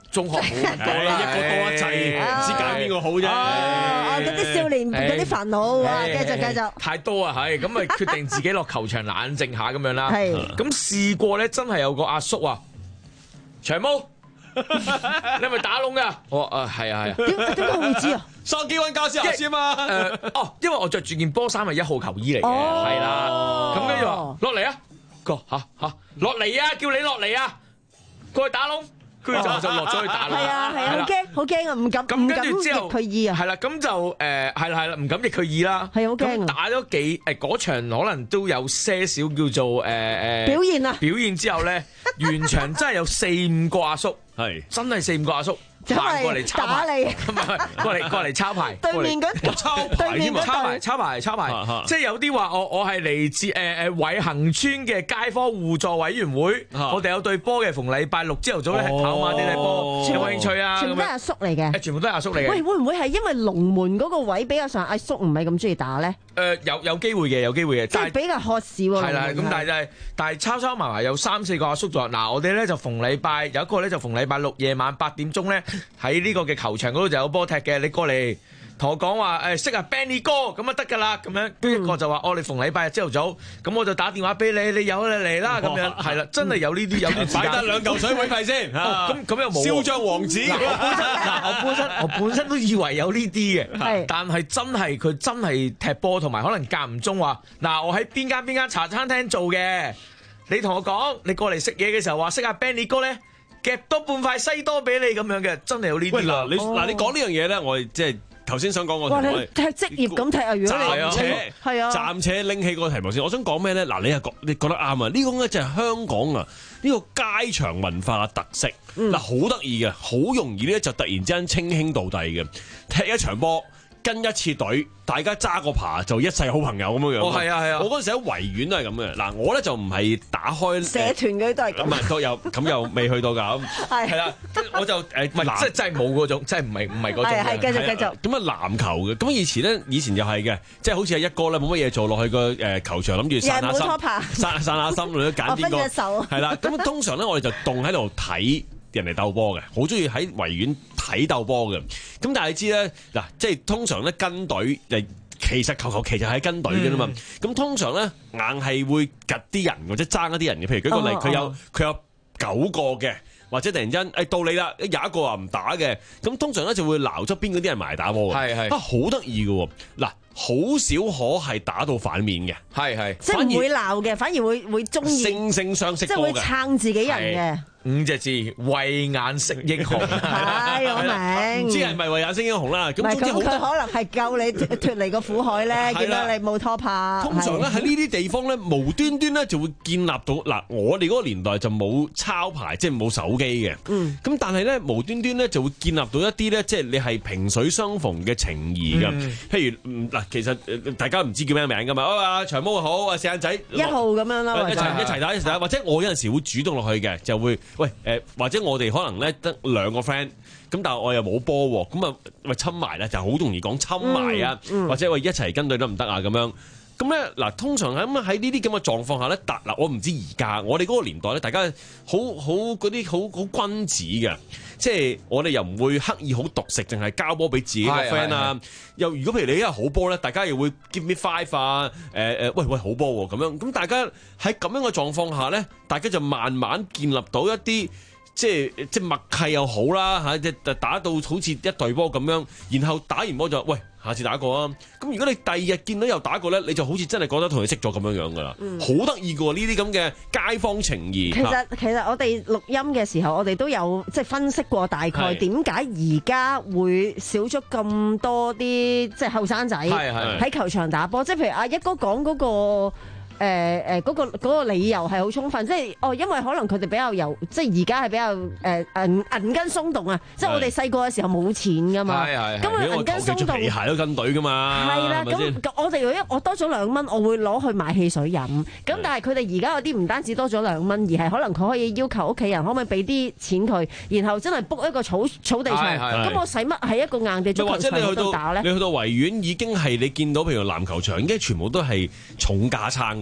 Speaker 3: 中學冇咁多啦，
Speaker 1: 一個多一滯，唔知揀邊個好啫。
Speaker 2: 哦，嗰啲少年嗰啲煩惱啊，繼續繼續。
Speaker 3: 太多啊，係咁咪決定自己落球場冷靜下咁樣啦。
Speaker 2: 係
Speaker 3: 咁試過咧，真係有個阿叔啊，長毛，你係咪打窿㗎？我話誒係啊係啊。
Speaker 2: 點點解會知啊？
Speaker 1: 上機溫教師先嘛。
Speaker 3: 誒哦，因為我着住件波衫係一號球衣嚟嘅，係啦。咁跟住話落嚟啊，個嚇嚇落嚟啊，叫你落嚟啊，過去打窿。佢就就落咗去打啦，
Speaker 2: 係啊係啊，好驚好驚啊，唔敢唔敢逆佢意啊，
Speaker 3: 係啦，咁就誒係啦係啦，唔敢逆佢意啦，
Speaker 2: 係好驚啊！
Speaker 3: 打咗幾誒嗰場可能都有些少叫做誒誒
Speaker 2: 表現啊，
Speaker 3: 表現之後咧，完場真係有四五個阿叔，
Speaker 1: 係
Speaker 3: 真係四五個阿叔。行過嚟抄牌，唔係過嚟過嚟抄牌。
Speaker 2: 對面嗰
Speaker 1: 抄牌添啊！
Speaker 3: 抄牌抄牌抄牌，即係有啲話我我係嚟自誒誒偉恒村嘅街坊互助委員會，我哋有隊波嘅，逢禮拜六朝頭早咧係跑馬地踢波，有冇興趣啊？
Speaker 2: 全部都係阿叔嚟嘅，
Speaker 3: 全部都係阿叔嚟嘅。
Speaker 2: 喂，會唔會係因為龍門嗰個位比較上阿叔唔係咁中意打咧？
Speaker 3: 誒有有機會嘅，有機會嘅，
Speaker 2: 即係比較渴市喎。
Speaker 3: 係啦，咁但係就係但係抄抄埋埋有三四個阿叔就話嗱，我哋咧就逢禮拜有一個咧就逢禮拜六夜晚八點鐘咧喺呢個嘅球場嗰度就有波踢嘅，你過嚟同我講話誒識啊 Benny 哥咁啊得㗎啦，咁樣跟住一個就話哦你逢禮拜日朝頭早，咁我就打電話俾你，你有你嚟啦咁樣，係啦，真係有呢啲有啲
Speaker 1: 擺得兩嚿水會費先，
Speaker 3: 咁咁又冇
Speaker 1: 囂張王子。
Speaker 3: 嗱我本身我本身都以為有呢啲嘅，但係真係佢真係踢波同埋可能間唔中話嗱我喺邊間邊間茶餐廳做嘅，你同我講你過嚟食嘢嘅時候話識阿 Benny 哥咧。夾多半塊西多俾你咁樣嘅，真係有呢啲。
Speaker 1: 喂嗱，你嗱你講呢樣嘢咧，我即係頭先想講我。
Speaker 2: 哇！你踢職業咁踢啊？如果你
Speaker 1: 暫且
Speaker 2: 係啊，
Speaker 1: 暫且拎起個題目先。我想講咩咧？嗱，你係覺你覺得啱啊？呢個咧就係香港啊，呢個街場文化嘅特色。嗱，好得意嘅，好容易咧就突然之間稱兄道弟嘅，踢一場波。跟一次隊，大家揸個爬就一世好朋友咁樣樣。
Speaker 3: 哦，係啊，係啊！
Speaker 1: 我嗰陣時喺維園都係咁嘅。嗱，我咧就唔係打開
Speaker 2: 社團嗰啲都係咁。
Speaker 1: 唔係都有，咁又未去到咁。
Speaker 2: 係
Speaker 1: 係啦，我就誒
Speaker 3: 唔係即係真係冇嗰種，即係唔係唔係嗰種。
Speaker 2: 係係繼續繼續。
Speaker 1: 咁啊籃球嘅，咁以前咧以前又係嘅，即係好似係一哥咧冇乜嘢做落去個誒球場，諗住散下心，散散下心，你都揀邊個？係啦，咁通常咧我哋就棟喺度睇人哋鬥波嘅，好中意喺維園睇鬥波嘅。咁但係你知咧，嗱，即係通常咧跟隊，誒，其實球球其實係跟隊嘅啦嘛。咁、嗯、通常咧硬係會夾啲人或者爭一啲人嘅。譬如舉個例，佢、哦、有佢有九個嘅，或者突然間誒到你啦，有一個話唔打嘅，咁通常咧就會撈側邊嗰啲人埋打波嘅。係係啊，好得意嘅。嗱，好少可係打到反面嘅。係係，
Speaker 2: 即係唔會鬧嘅，反而會會中意
Speaker 1: 惺惺相惜，
Speaker 2: 即係會撐自己人嘅。
Speaker 3: 五隻字，慧眼識英雄。
Speaker 2: 係，我明。
Speaker 1: 唔知係咪慧眼識英雄啦？咁
Speaker 2: 總之佢可能係救你脫離個苦海咧，見到你冇拖拍。
Speaker 1: 通常咧喺呢啲地方咧，無端端咧就會建立到嗱，我哋嗰個年代就冇抄牌，即係冇手機嘅。嗯。咁但係咧，無端端咧就會建立到一啲咧，即係你係萍水相逢嘅情誼㗎。嗯、譬如嗱，其實大家唔知叫咩名㗎嘛？啊，長毛好，啊四眼仔
Speaker 2: 一號咁樣啦，
Speaker 1: 一齊一齊打一齊打，或者我有陣時會主動落去嘅，就會。喂，誒、呃、或者我哋可能咧得兩個 friend，咁但係我又冇波喎，咁啊喂親埋咧就好容易講親埋啊，嗯嗯、或者喂一齊跟隊得唔得啊咁樣？咁咧嗱，通常喺咁喺呢啲咁嘅狀況下咧，嗱我唔知而家我哋嗰個年代咧，大家好好嗰啲好好君子嘅，即係我哋又唔會刻意好獨食，淨係交波俾自己個 friend 啊。又如果譬如你一日好波咧，大家又會 give me five 啊，誒、呃、誒喂喂好波喎咁樣。咁大家喺咁樣嘅狀況下咧，大家就慢慢建立到一啲即係即係默契又好啦嚇，即係打到好似一隊波咁樣，然後打完波就喂。下次打過啊！咁如果你第二日見到又打過咧，你就好似真係覺得同佢識咗咁樣樣噶啦，好得意噶喎！呢啲咁嘅街坊情誼。
Speaker 2: 其實其實我哋錄音嘅時候，我哋都有即係分析過大概點解而家會少咗咁多啲即係後生仔喺球場打波。即係譬如阿一哥講嗰個。誒誒嗰個嗰個理由係好充分，即係哦，因為可能佢哋比較有，即係而家係比較誒銀銀根鬆動啊！即係我哋細個嘅時候冇錢噶嘛，咁啊銀根鬆動，皮
Speaker 1: 鞋都跟隊噶嘛，
Speaker 2: 係啦。咁我哋如果我多咗兩蚊，我會攞去買汽水飲。咁但係佢哋而家有啲唔單止多咗兩蚊，而係可能佢可以要求屋企人可唔可以俾啲錢佢，然後真係 book 一個草草地場。咁我使乜喺一個硬地足球場度打咧？
Speaker 1: 你去到維園已經係你見到，譬如籃球場已經全部都係重架撐嘅。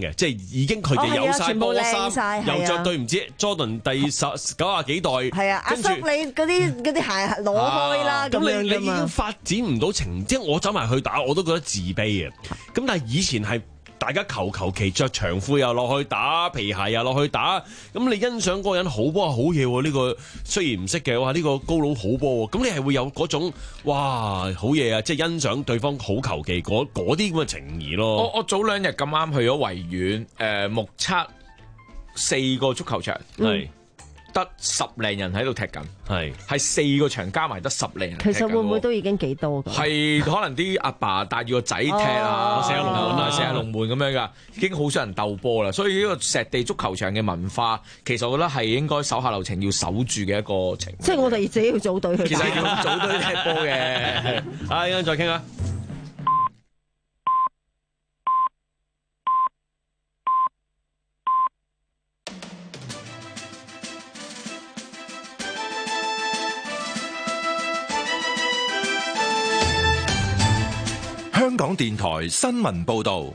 Speaker 1: 嘅，即係已經佢哋有晒波衫，又着對唔知 Jordan 第十九啊幾代，
Speaker 2: 係啊，阿叔你嗰啲嗰啲鞋攞開啦，咁
Speaker 1: 你你已經發展唔到情，即係我走埋去打，我都覺得自卑啊。咁但係以前係。大家求求其着長褲又落去打，皮鞋又落去打，咁你欣賞嗰個人好波好嘢喎，呢個雖然唔識嘅，哇呢個高佬好波喎，咁你係會有嗰種哇好嘢啊，即係欣賞對方好求其嗰嗰啲咁嘅情誼咯。
Speaker 3: 我我早兩日咁啱去咗維園，誒目測四個足球場，係得十零人喺度踢緊，
Speaker 1: 係係
Speaker 3: 四個場加埋得十零人踢緊。
Speaker 2: 其實會唔會都已經幾多㗎？
Speaker 3: 係可能啲阿爸帶住個仔踢啊，射下龍門啊，射下龍門咁樣㗎，已經好少人鬥波啦。所以呢個石地足球場嘅文化，其實我覺得係應該手下留情要守住嘅一個情況。
Speaker 2: 即係我哋自己要組隊去。
Speaker 3: 其實要組隊踢波嘅。
Speaker 1: 啊，一陣再傾啊！
Speaker 5: 香港電台新聞報導，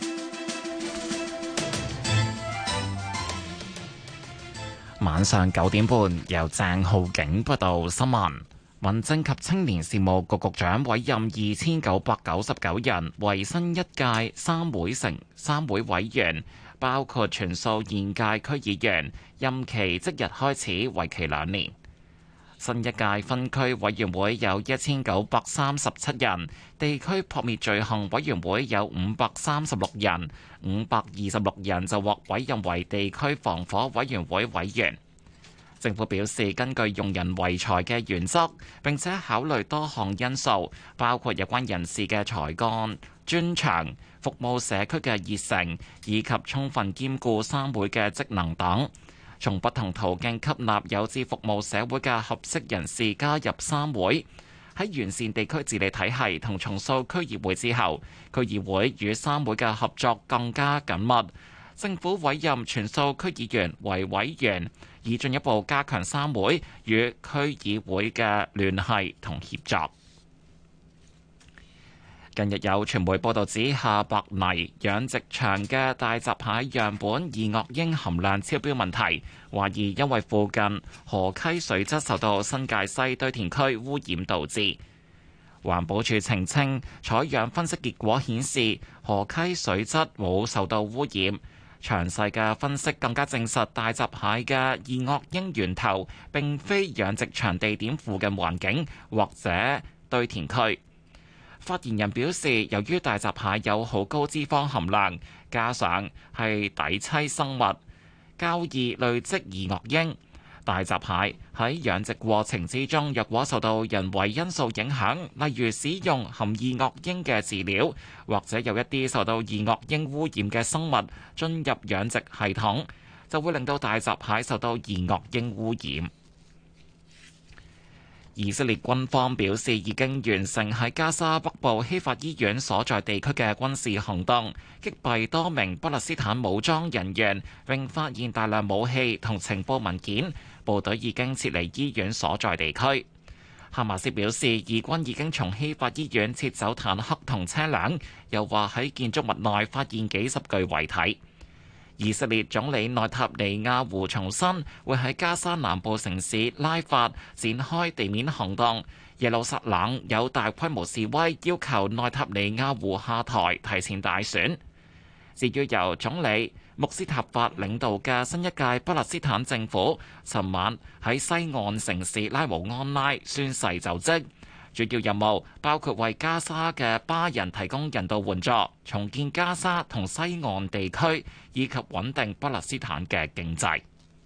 Speaker 6: 晚上九點半由鄭浩景報道新聞。民政及青年事務局局長委任二千九百九十九人為新一屆三會城三會委員，包括全數現屆區議員，任期即日開始，為期兩年。新一屆分區委員會有一千九百三十七人，地區撲滅罪行委員會有五百三十六人，五百二十六人就獲委任為地區防火委員會委員。政府表示，根據用人唯才嘅原則，並且考慮多項因素，包括有關人士嘅才幹、專長、服務社區嘅熱誠，以及充分兼顧三會嘅職能等。從不同途徑吸納有志服務社會嘅合適人士加入三會。喺完善地區治理體系同重塑區議會之後，區議會與三會嘅合作更加緊密。政府委任全數區議員為委員，以進一步加強三會與區議會嘅聯繫同協作。近日有傳媒報道指下白泥養殖場嘅大閘蟹樣本二噁英含量超標問題，懷疑因為附近河溪水質受到新界西堆填區污染導致。環保署澄清，採樣分析結果顯示河溪水質冇受到污染。詳細嘅分析更加證實大閘蟹嘅二噁英源頭並非養殖場地點附近環境或者堆填區。發言人表示，由於大閘蟹有好高脂肪含量，加上係底棲生物，較易累積二噁英。大閘蟹喺養殖過程之中，若果受到人為因素影響，例如使用含二噁英嘅飼料，或者有一啲受到二噁英污染嘅生物進入養殖系統，就會令到大閘蟹受到二噁英污染。以色列軍方表示，已經完成喺加沙北部希法醫院所在地區嘅軍事行動，擊斃多名巴勒斯坦武裝人員，並發現大量武器同情報文件。部隊已經撤離醫院所在地區。哈馬斯表示，以軍已經從希法醫院撤走坦克同車輛，又話喺建築物內發現幾十具遺體。以色列總理內塔尼亞胡重申會喺加沙南部城市拉法展開地面行動。耶路撒冷有大規模示威，要求內塔尼亞胡下台、提前大選。至於由總理穆斯塔法領導嘅新一屆巴勒斯坦政府，尋晚喺西岸城市拉姆安拉宣誓就職。主要任務包括為加沙嘅巴人提供人道援助、重建加沙同西岸地區，以及穩定巴勒斯坦嘅經濟。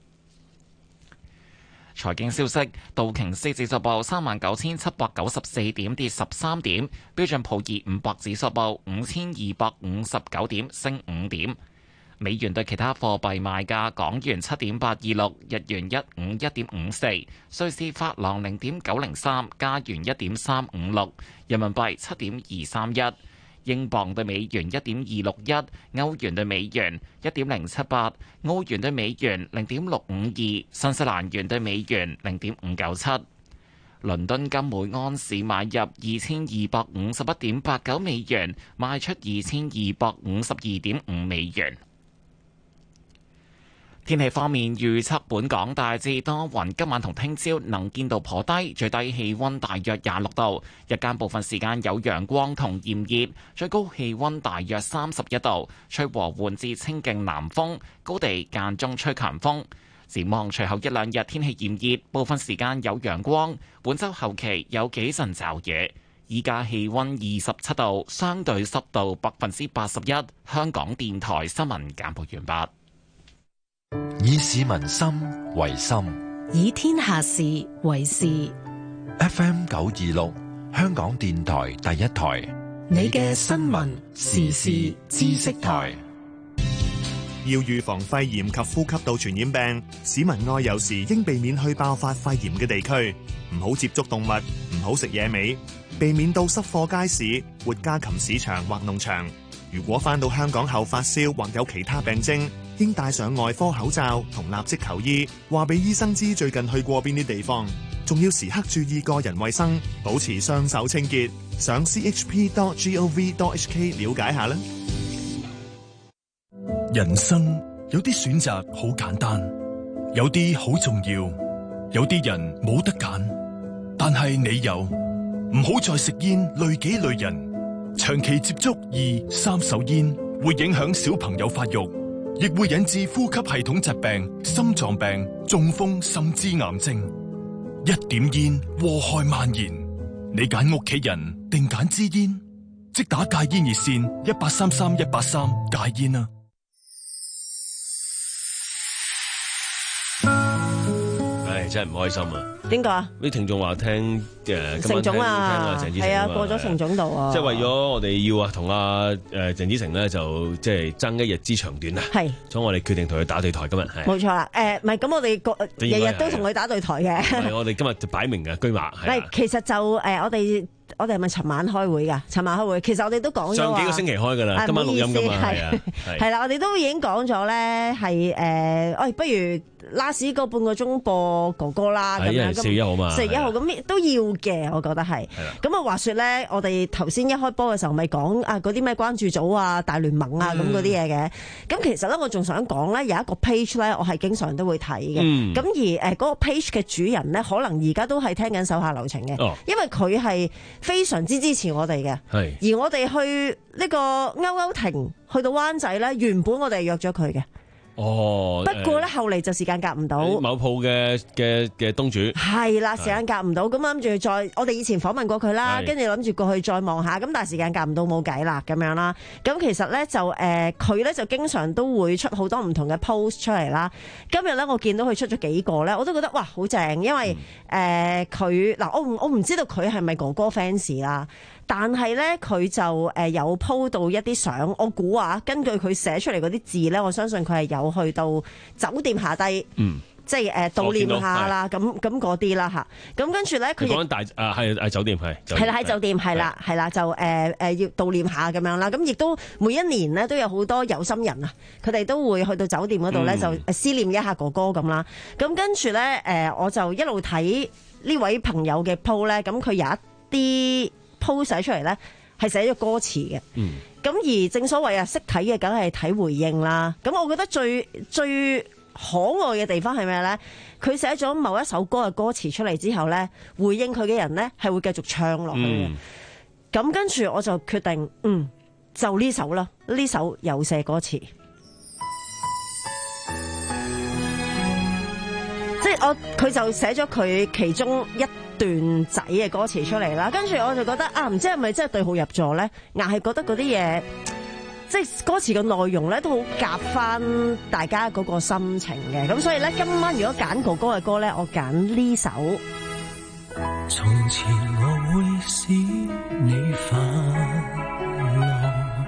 Speaker 6: 財經消息：道瓊斯指數報三萬九千七百九十四點，跌十三點；標準普爾五百指數報五千二百五十九點，升五點。美元對其他貨幣賣價：港元七點八二六，日元一五一點五四，瑞士法郎零點九零三，加元一點三五六，人民幣七點二三一，英鎊對美元一點二六一，歐元對美元一點零七八，澳元對美元零點六五二，新西蘭元對美元零點五九七。倫敦金每安士買入二千二百五十一點八九美元，賣出二千二百五十二點五美元。 天氣方面預測本港大致多雲，今晚同聽朝能見度頗低，最低氣溫大約廿六度，日間部分時間有陽光同炎熱，最高氣溫大約三十一度，吹和緩至清勁南風，高地間中吹強風。展望隨後一兩日天氣炎熱，部分時間有陽光，本週後期有幾陣驟雨。依家氣溫二十七度，相對濕度百分之八十一。香港電台新聞簡報完畢。
Speaker 5: 以市民心為心，
Speaker 7: 以天下事為事。
Speaker 5: F M 九二六，香港電台第一台，
Speaker 7: 你嘅新聞時事知識台。
Speaker 19: 要預防肺炎及呼吸道傳染病，市民外遊時應避免去爆發肺炎嘅地區，唔好接觸動物，唔好食野味，避免到濕貨街市、活家禽市場或農場。如果返到香港後發燒或有其他病徵，應戴上外科口罩同立即求醫，話俾醫生知最近去過邊啲地方，仲要時刻注意個人衛生，保持雙手清潔。上 c h p dot gov dot h k 了解下啦。
Speaker 20: 人生有啲選擇好簡單，有啲好重要，有啲人冇得揀，但係你有。唔好再食煙，累己累人。長期接觸二三手煙會影響小朋友發育，亦會引致呼吸系統疾病、心臟病、中風甚至癌症。一點煙禍害蔓延，你揀屋企人定揀支煙？即打戒煙熱線一八三三一八三戒煙啊！
Speaker 1: 真係唔開心啊！
Speaker 2: 點解啊？
Speaker 1: 啲聽眾話聽誒，
Speaker 2: 成總啊，係啊，過咗成總度啊！
Speaker 1: 即係為咗我哋要啊，同阿誒鄭子誠咧就即係爭一日之長短啊！係，所以我哋決定同佢打對台今日係。冇
Speaker 2: 錯啦，誒唔係咁，我哋個日日都同佢打對台嘅。
Speaker 1: 係，我哋今日就擺明嘅車馬係。
Speaker 2: 係，其實就誒我哋。我哋係咪尋晚開會㗎？尋晚開會，其實我哋都講咗
Speaker 1: 上幾個星期開㗎啦，啊、今晚錄音㗎嘛，係啊，
Speaker 2: 係啦，我哋都已經講咗咧，係誒，喂、呃，不如 last 嗰半個鐘播哥哥啦，咁樣，
Speaker 1: 四月一號嘛，
Speaker 2: 四月一號咁都要嘅，我覺得係。咁啊，話說咧，我哋頭先一開波嘅時候，咪講啊嗰啲咩關注組啊、大聯盟啊咁嗰啲嘢嘅。咁、嗯、其實咧，我仲想講咧，有一個 page 咧，我係經常都會睇嘅。咁、嗯、而誒嗰個 page 嘅主人咧，可能而家都係聽緊手下留情嘅，哦、因為佢係非常之支持我哋嘅。而我哋去呢個勾勾亭，去到灣仔咧，原本我哋係約咗佢嘅。哦，不過咧、呃、後嚟就時間夾唔到。
Speaker 1: 某鋪嘅嘅嘅東主
Speaker 2: 係啦，時間夾唔到，咁諗住再我哋以前訪問過佢啦，跟住諗住過去再望下，咁但係時間夾唔到，冇計啦咁樣啦。咁其實咧就誒佢咧就經常都會出好多唔同嘅 post 出嚟啦。今日咧我見到佢出咗幾個咧，我都覺得哇好正，因為誒佢嗱我唔我唔知道佢係咪哥哥 fans 啦。但係咧，佢就誒有 po 到一啲相，我估啊，根據佢寫出嚟嗰啲字咧，我相信佢係有去到酒店下低，嗯，即係誒悼念下啦，咁咁嗰啲啦嚇。咁跟住咧，佢
Speaker 1: 講緊大啊係係酒店係，
Speaker 2: 係啦喺酒店係啦係啦，就誒誒要悼念下咁樣啦。咁亦都每一年咧都有好多有心人啊，佢哋都會去到酒店嗰度咧就誒思念一下哥哥咁啦。咁跟住咧誒，我就一路睇呢位朋友嘅 po 咧，咁佢有一啲po 寫出嚟咧係寫咗歌詞嘅，咁、嗯、而正所謂啊，識睇嘅梗係睇回應啦。咁我覺得最最可愛嘅地方係咩咧？佢寫咗某一首歌嘅歌詞出嚟之後咧，回應佢嘅人咧係會繼續唱落去嘅。咁、嗯、跟住我就決定，嗯，就呢首啦，呢首有寫歌詞，即係我佢就寫咗佢其中一段仔嘅歌詞出嚟啦，跟住我就覺得啊，唔知係咪真係對號入座咧？硬係覺得嗰啲嘢，即係歌詞嘅內容咧，都好夾翻大家嗰個心情嘅。咁所以咧，今晚如果揀哥哥嘅歌咧，我揀呢首。
Speaker 12: 從前我會使你快樂，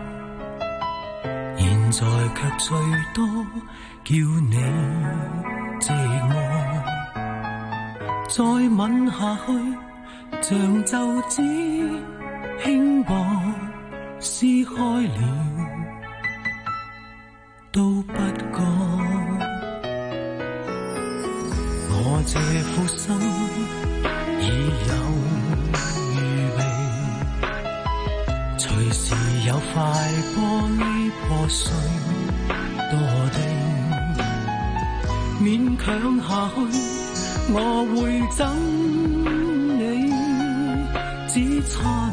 Speaker 12: 現在卻最多叫你寂寞。再吻下去，像皺紙輕薄，撕開了都不覺。我這副心已有預備，隨時有塊玻璃破碎墮地。 勉強下去，我會憎你，只差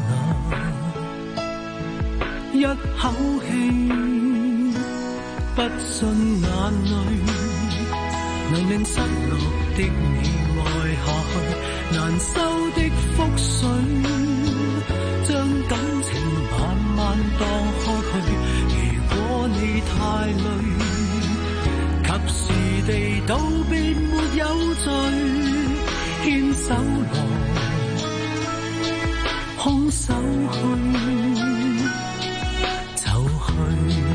Speaker 12: 那一口氣，不信眼淚能令失落的你愛下去，難收的覆水，將感情慢慢蕩開去。如果你太累，及時地道別沒有罪，牽手來，空手去，就去。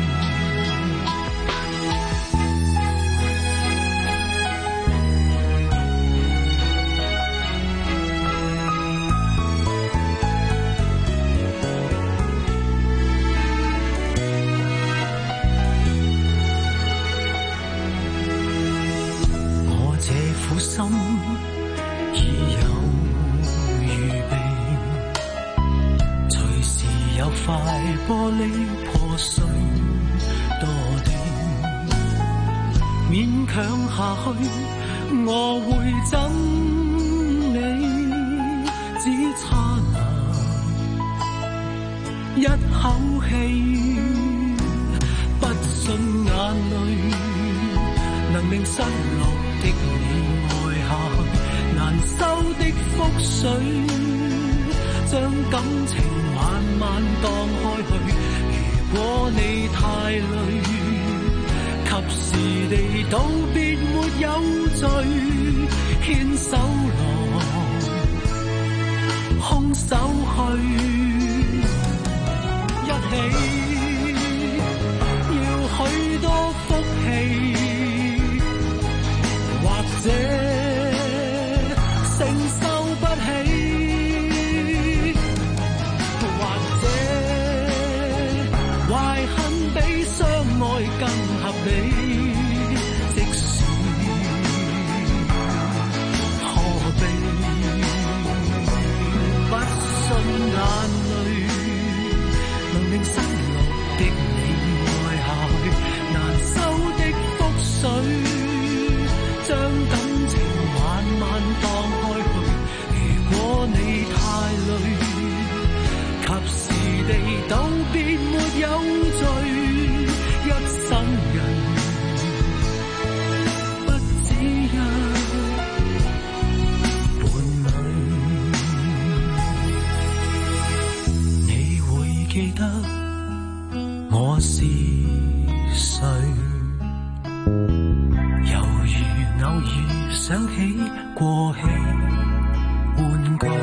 Speaker 12: 心已有預備，隨時有塊玻璃破碎墮地，勉強下去，我會憎你，只差那一口氣，不信眼淚能令失落的你難收的覆水，將感情慢慢蕩開去。如果你太累，及時地道別沒有罪，牽手來，空手去，一起要許多福氣，或者承受不起，或者懷恨比相愛更合理。即使何必不信眼淚能令失落的你愛下去，難收的覆水，將感情慢慢蕩開去。如果你太累，及時地道別沒有罪，一生人不止一伴侶。你會記得我是誰，猶如偶爾想起過氣玩具，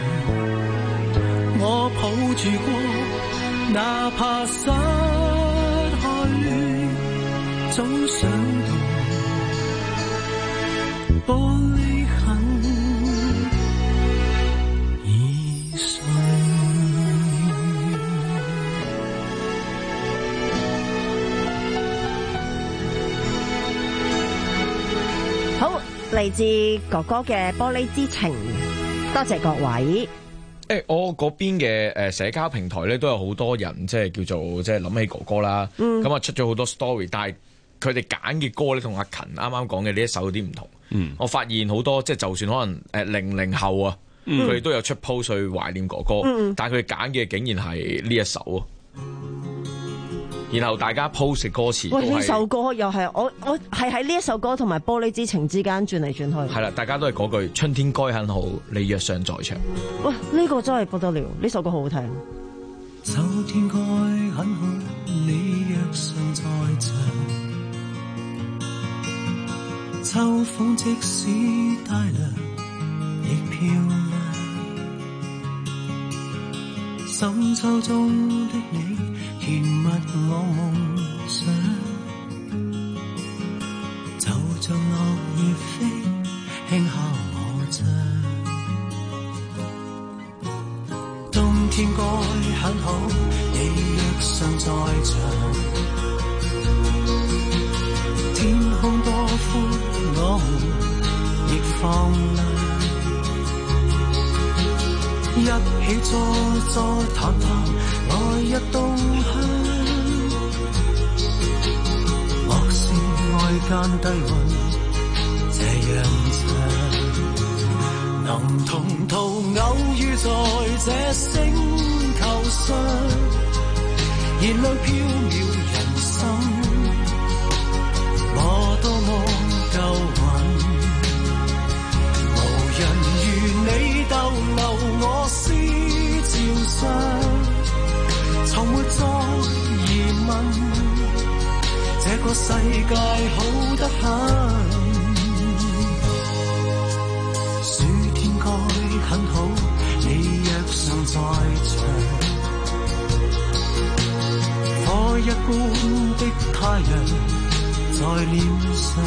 Speaker 12: 我抱住過，哪怕失去，總想到玻璃痕已碎。
Speaker 2: 好，嚟自哥哥嘅《玻璃之情》，多謝各位。
Speaker 3: 誒、欸，我嗰邊嘅誒社交平台咧都有好多人，即係叫做即係諗起哥哥啦。咁啊、嗯、出咗好多 story，但係佢哋揀嘅歌咧同阿勤啱啱講嘅呢一首有啲唔同。嗯、我發現好多即係就算可能誒零零後啊，佢哋、嗯、都有出 post 去懷念哥哥，嗯、但係佢哋揀嘅竟然係呢一首啊。然後大家 post 嘅歌詞都係，喂，呢
Speaker 2: 首歌又係我我係喺呢一首歌同埋《玻璃之情》之間轉嚟轉去。
Speaker 3: 係啦，大家都係嗰句春天該很好，你若尚在場。
Speaker 2: 喂，呢個真係不得了，呢首歌好好聽。
Speaker 12: 秋天該很好，你若尚在場。秋風即使帶涼，亦漂亮。深秋中的你，甜蜜我夢想，就像落葉飛，輕敲我窗。冬天該很好，你若尚在場。天空多寬，我們亦放亮。一起坐坐談談，來日動向。莫是外間低溫。 這樣唱，能同途偶遇在這星球上，燃亮飄渺人生，我多麼夠運，無人如你逗留我思潮上，從沒再疑問，這個世界好得很，暑天該很好，你若尚在場，火一般的太陽在臉上，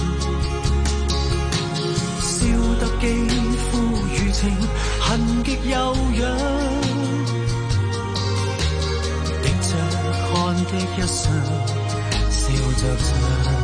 Speaker 12: 燒得肌膚如情，痕極悠揚，滴着汗的一雙，笑着唱。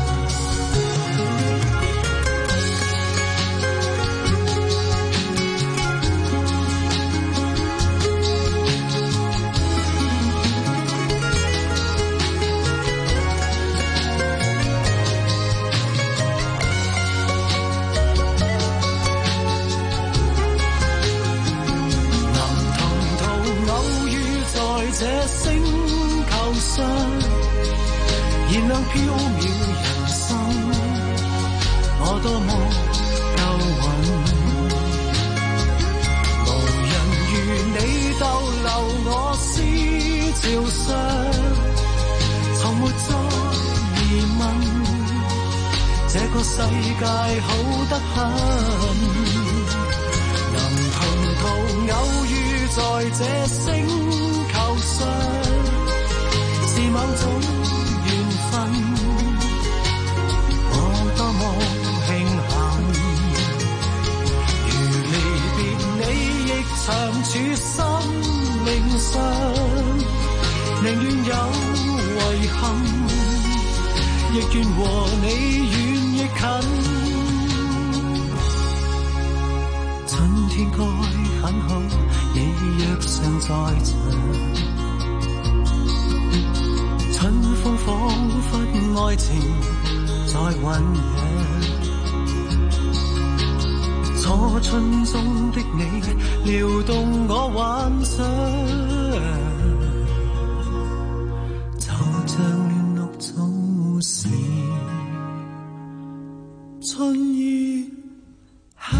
Speaker 12: 燃亮飄渺人生，我多麼夠運，無人如你逗留我思潮上，從沒再疑問，這個世界好得很，能同途偶遇在這星球上，是某種我多麼慶幸，如離別你亦長處生命上，寧願有遺憾，亦願和你遠亦近。春天該很好，你若尚在場，春風彷彿愛情在醖釀，初春中的你撩動我幻想，就像亂綠早時春意香。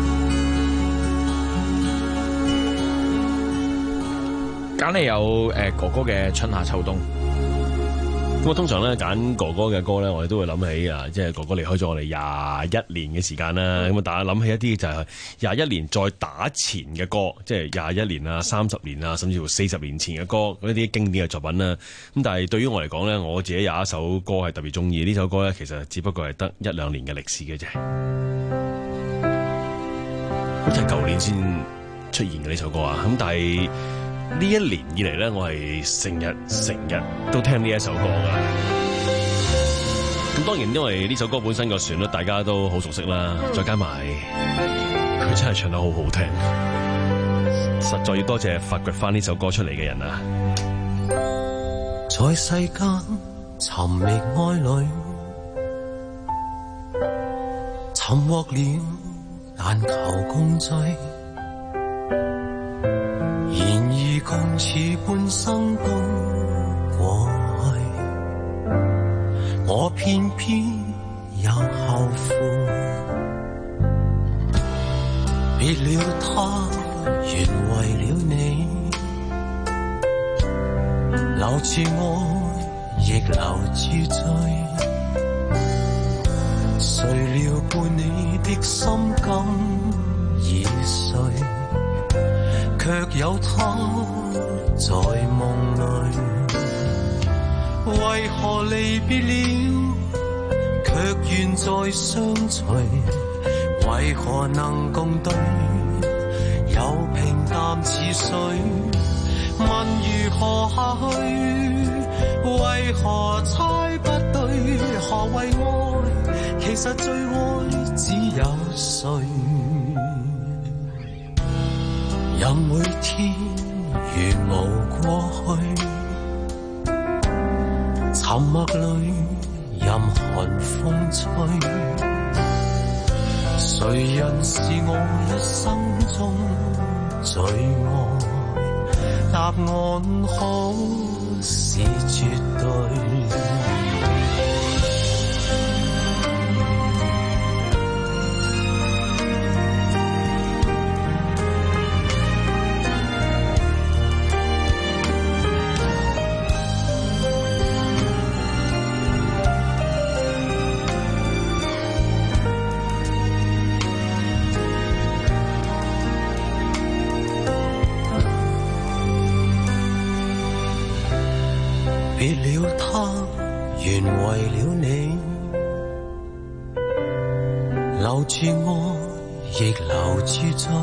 Speaker 3: 揀嚟有誒哥哥嘅春夏秋冬。
Speaker 1: 咁我通常咧揀哥哥嘅歌咧，我哋都會諗起啊，即係哥哥離開咗我哋廿一年嘅時間啦。咁啊，大家諗起一啲就係廿一年再打前嘅歌，即係廿一年啊、三十年啊，甚至乎四十年前嘅歌，嗰啲經典嘅作品啦。咁但係對於我嚟講咧，我自己有一首歌係特別中意，呢首歌咧其實只不過係得一兩年嘅歷史嘅啫，好似係舊年先出現嘅呢首歌啊。咁但係呢一年以嚟咧，我係成日成日都聽呢一首歌噶。咁當然因為呢首歌本身個旋律大家都好熟悉啦，再加埋佢真係唱得好好聽，實在要多謝發掘翻呢首歌出嚟嘅人啊！
Speaker 12: 在世間尋覓愛侶，尋獲了但求共聚，然而共此半生都過去，我偏偏又後悔，別了他原為了你，留住愛亦留住罪，誰料伴你的心肝已碎，卻有他在夢裏，為何離別了卻願再相隨，為何能共對又平淡似水，問如何下去，為何猜不對，何為愛，其實最愛只有誰，任每天如無過去，沉默裏任寒風吹， 誰人是我一生中最愛？答案可是絕對。別了他，原為了你，留住我，亦留住罪。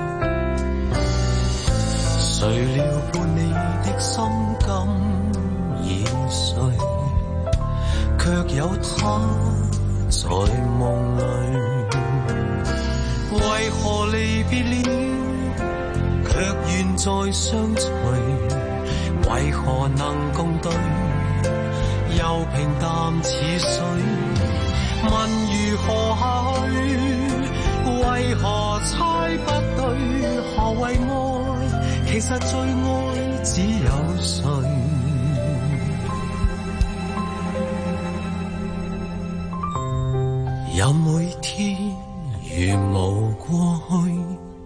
Speaker 12: 誰料伴你的心今已碎，卻有他在夢裏。為何離別了，卻願再相隨？為何能共對，又平淡似水？問如何下去？為何猜不對？何為愛？其實最愛只有誰？任每天如無過去，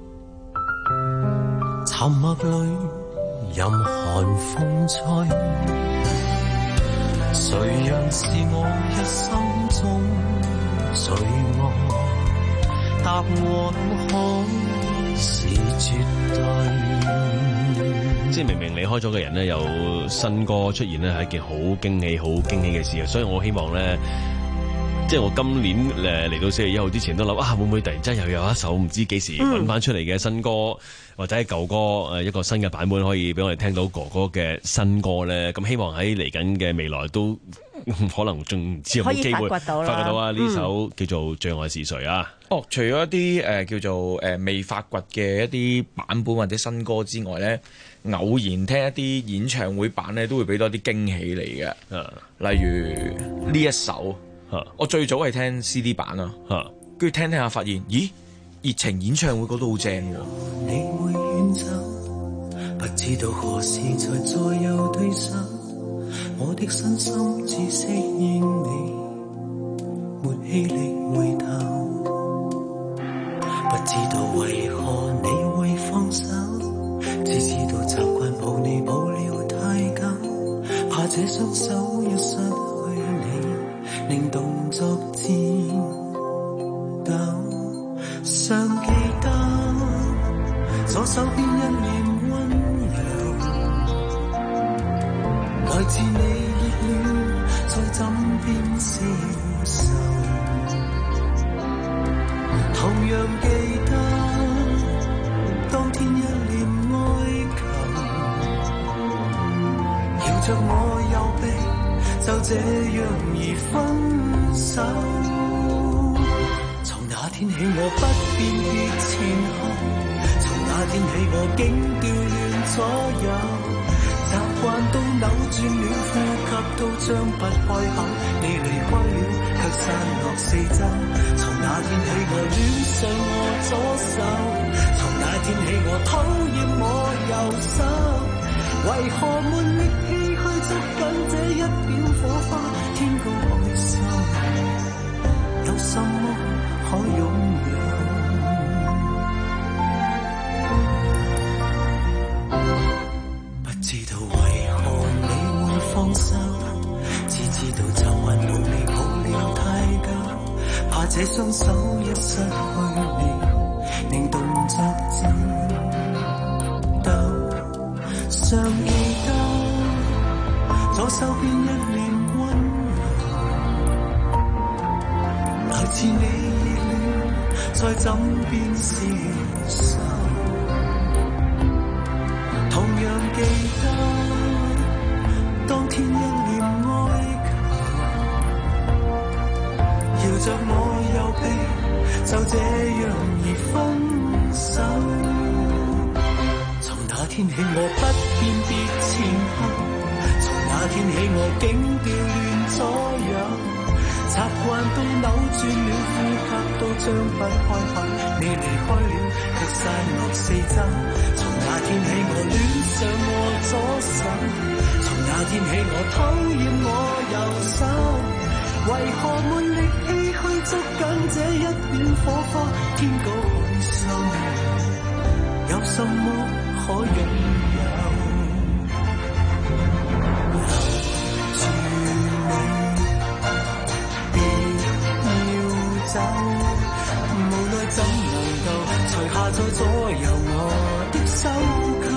Speaker 12: 沉默裏任寒風吹，誰人是我一生中最愛？答案可是絕對。
Speaker 1: 即係明明離開咗嘅人呢，有新歌出現呢，係一件好驚喜、好驚喜嘅事啊！所以我希望呢，即係我今年誒嚟到四月一號之前都諗啊，會唔會突然之間又有一首唔知幾時揾翻出嚟嘅新歌，嗯、或者係舊歌誒一個新嘅版本可以俾我哋聽到哥哥嘅新歌咧？咁希望喺嚟緊嘅未來都可能仲唔知有冇機會發掘到啊！呢、嗯、首叫做《最愛是誰》啊！
Speaker 3: 哦，除咗一啲誒、呃、叫做誒、呃、未發掘嘅一啲版本或者新歌之外咧，偶然聽一啲演唱會版咧，都會俾多啲驚喜嚟嘅。
Speaker 1: 啊，
Speaker 3: 例如呢一首。我最早係聽 C D 版啊，跟住聽聽下發現，咦，熱情演唱會嗰度好正喎。
Speaker 12: 你會遠走，不知道何時才再有對手，我的身心只適應你，沒氣力回頭，不知道為何你會放手，只知道習慣抱你抱了太久，怕這雙手一失去你，令動作顫抖，尚記得左手邊一臉溫柔，來自你熱戀在枕邊消受，同樣記得當天一臉哀求，搖着我右臂，就這樣而分手。從那天起我不辨別前後，從那天起我竟調亂左右，習慣都扭轉了，呼吸都張不開口。你離開了，卻散落四周。從那天起我戀上我左手，從那天起我討厭我右手。為何沒力氣去捉緊這一點火花？天高海深，有什麼可擁有？不知道為何你會放手，只知道習慣抱你抱了太久，怕這雙手一失去你，令動作顫抖。尚記得左手邊一臉溫柔，來自你熱戀在枕邊消受，同樣記得當天一臉哀求，搖着我右臂，就這樣而分手。從那天起我不辨別前後，從那天起我竟調亂左右，習習慣都扭轉了，呼吸都張不開口。你離開了，卻散落四周。從那天起，我戀上我左手。從那天起，我討厭我右手。為何沒力氣去捉緊這一點火花？天高海深，有什麼可擁有？走，無奈怎能夠除下再左右我的手扣？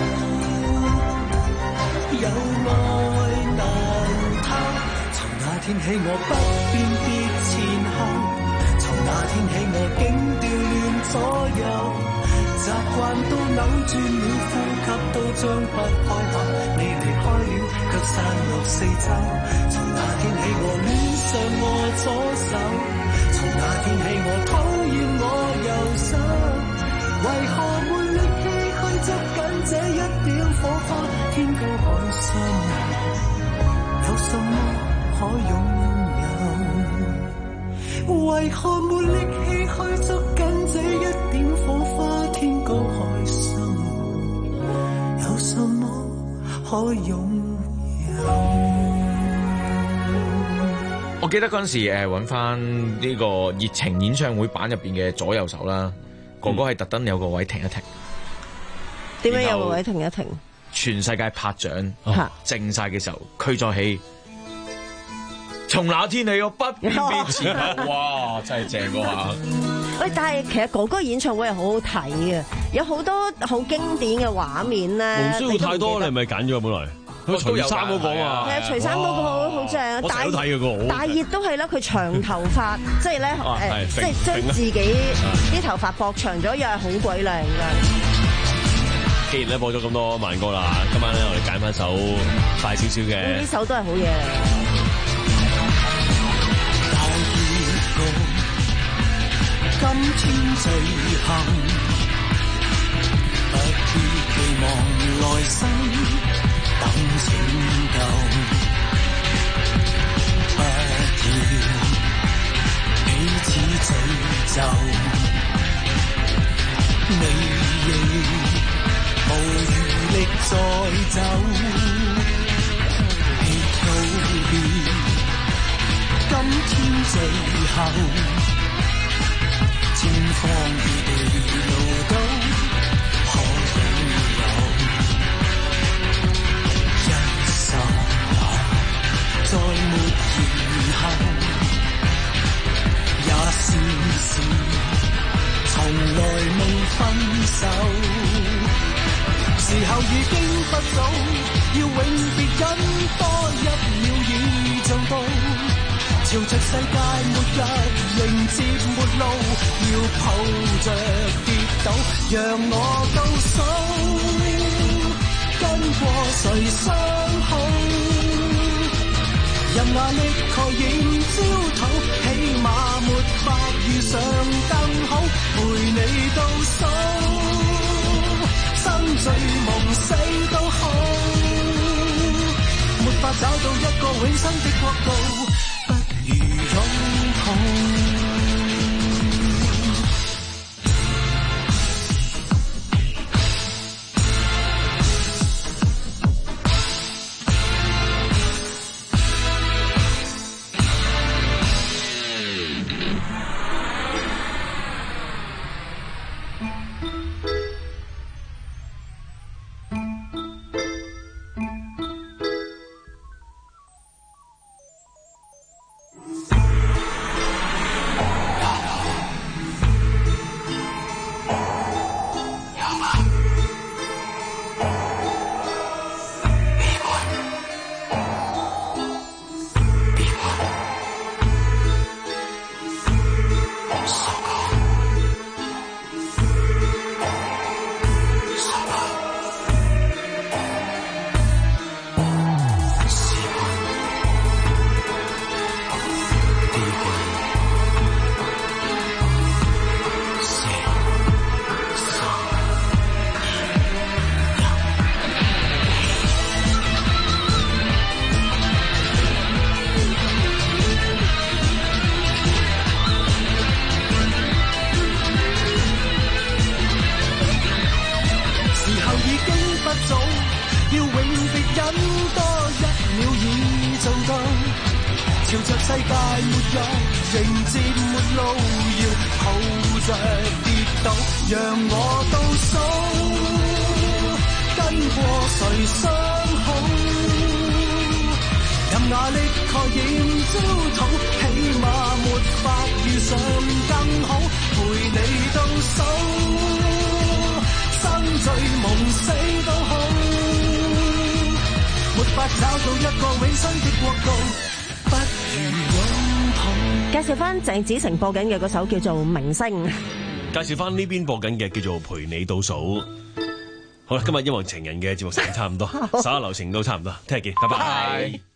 Speaker 12: 有愛難偷，從那天起我不辨別前後，從那天起我竟調亂左右，習慣都扭轉了，呼吸都張不開口。你離開了，卻散落四周。從那天起我戀上我左手。從那天起我討厭我右手，為何沒力氣去捉緊這一點火花？天高海深，有什麼可擁有？為何沒力氣去捉緊這一點火花？天高海深，有什麼可擁有？
Speaker 3: 我記得嗰陣時誒揾翻呢個熱情演唱會版入邊嘅左右手啦，哥哥係特登有個位停一停。
Speaker 2: 點解有個位停一停？
Speaker 3: 全世界拍掌，
Speaker 2: 哦、
Speaker 3: 靜晒嘅時候，佢再起。從那天起我不辨別前後，哇！真係正嗰下。
Speaker 2: 喂，但係其實哥哥演唱會係好好睇嘅，有好多好經典嘅畫面咧。
Speaker 1: 唔需要太多，你係咪揀咗本來？佢除衫嗰個啊，
Speaker 2: 係啊，除衫嗰個好好正，
Speaker 1: 我成日都睇嘅個，
Speaker 2: 大熱都係啦，佢長頭髮，即係咧誒，即係將自己啲頭髮駁長咗，又係好鬼靚㗎。
Speaker 1: 既然咧播咗咁多慢歌啦，今晚咧我哋揀翻首快少少嘅，
Speaker 2: 呢首都係好嘢嚟。
Speaker 12: 今天最幸，不必期望來生。等拯救，不要彼此詛咒。你亦無餘力再走，別告別。今天最後，天荒與地老都可擁有。再沒以後，也是是從來未分手。時候已經不早，要永別忍多一秒已做到。朝着世界末日迎接末路，要抱着跌倒，讓我倒數，跟過誰相好？任那力蓋映焦土，起碼沒法遇上更好，陪你倒數，生醉夢死都好，沒法找到一個永生的國度，不如擁抱。 朝着世界末日迎接末路，要抱着跌倒，讓我倒數，跟過誰相好？任壓力蓋掩焦土，起碼沒法遇上更好，陪你到手，生醉夢死都好，沒法找到一個永生的國度，不如擁抱。
Speaker 2: 介紹翻鄭子誠播緊嘅嗰首叫做《明星》，
Speaker 1: 介紹翻呢邊播緊嘅叫做《陪你倒數》。好啦，今日音樂情人嘅節目時間差唔多，稍後流程都差唔多，聽日見，拜拜。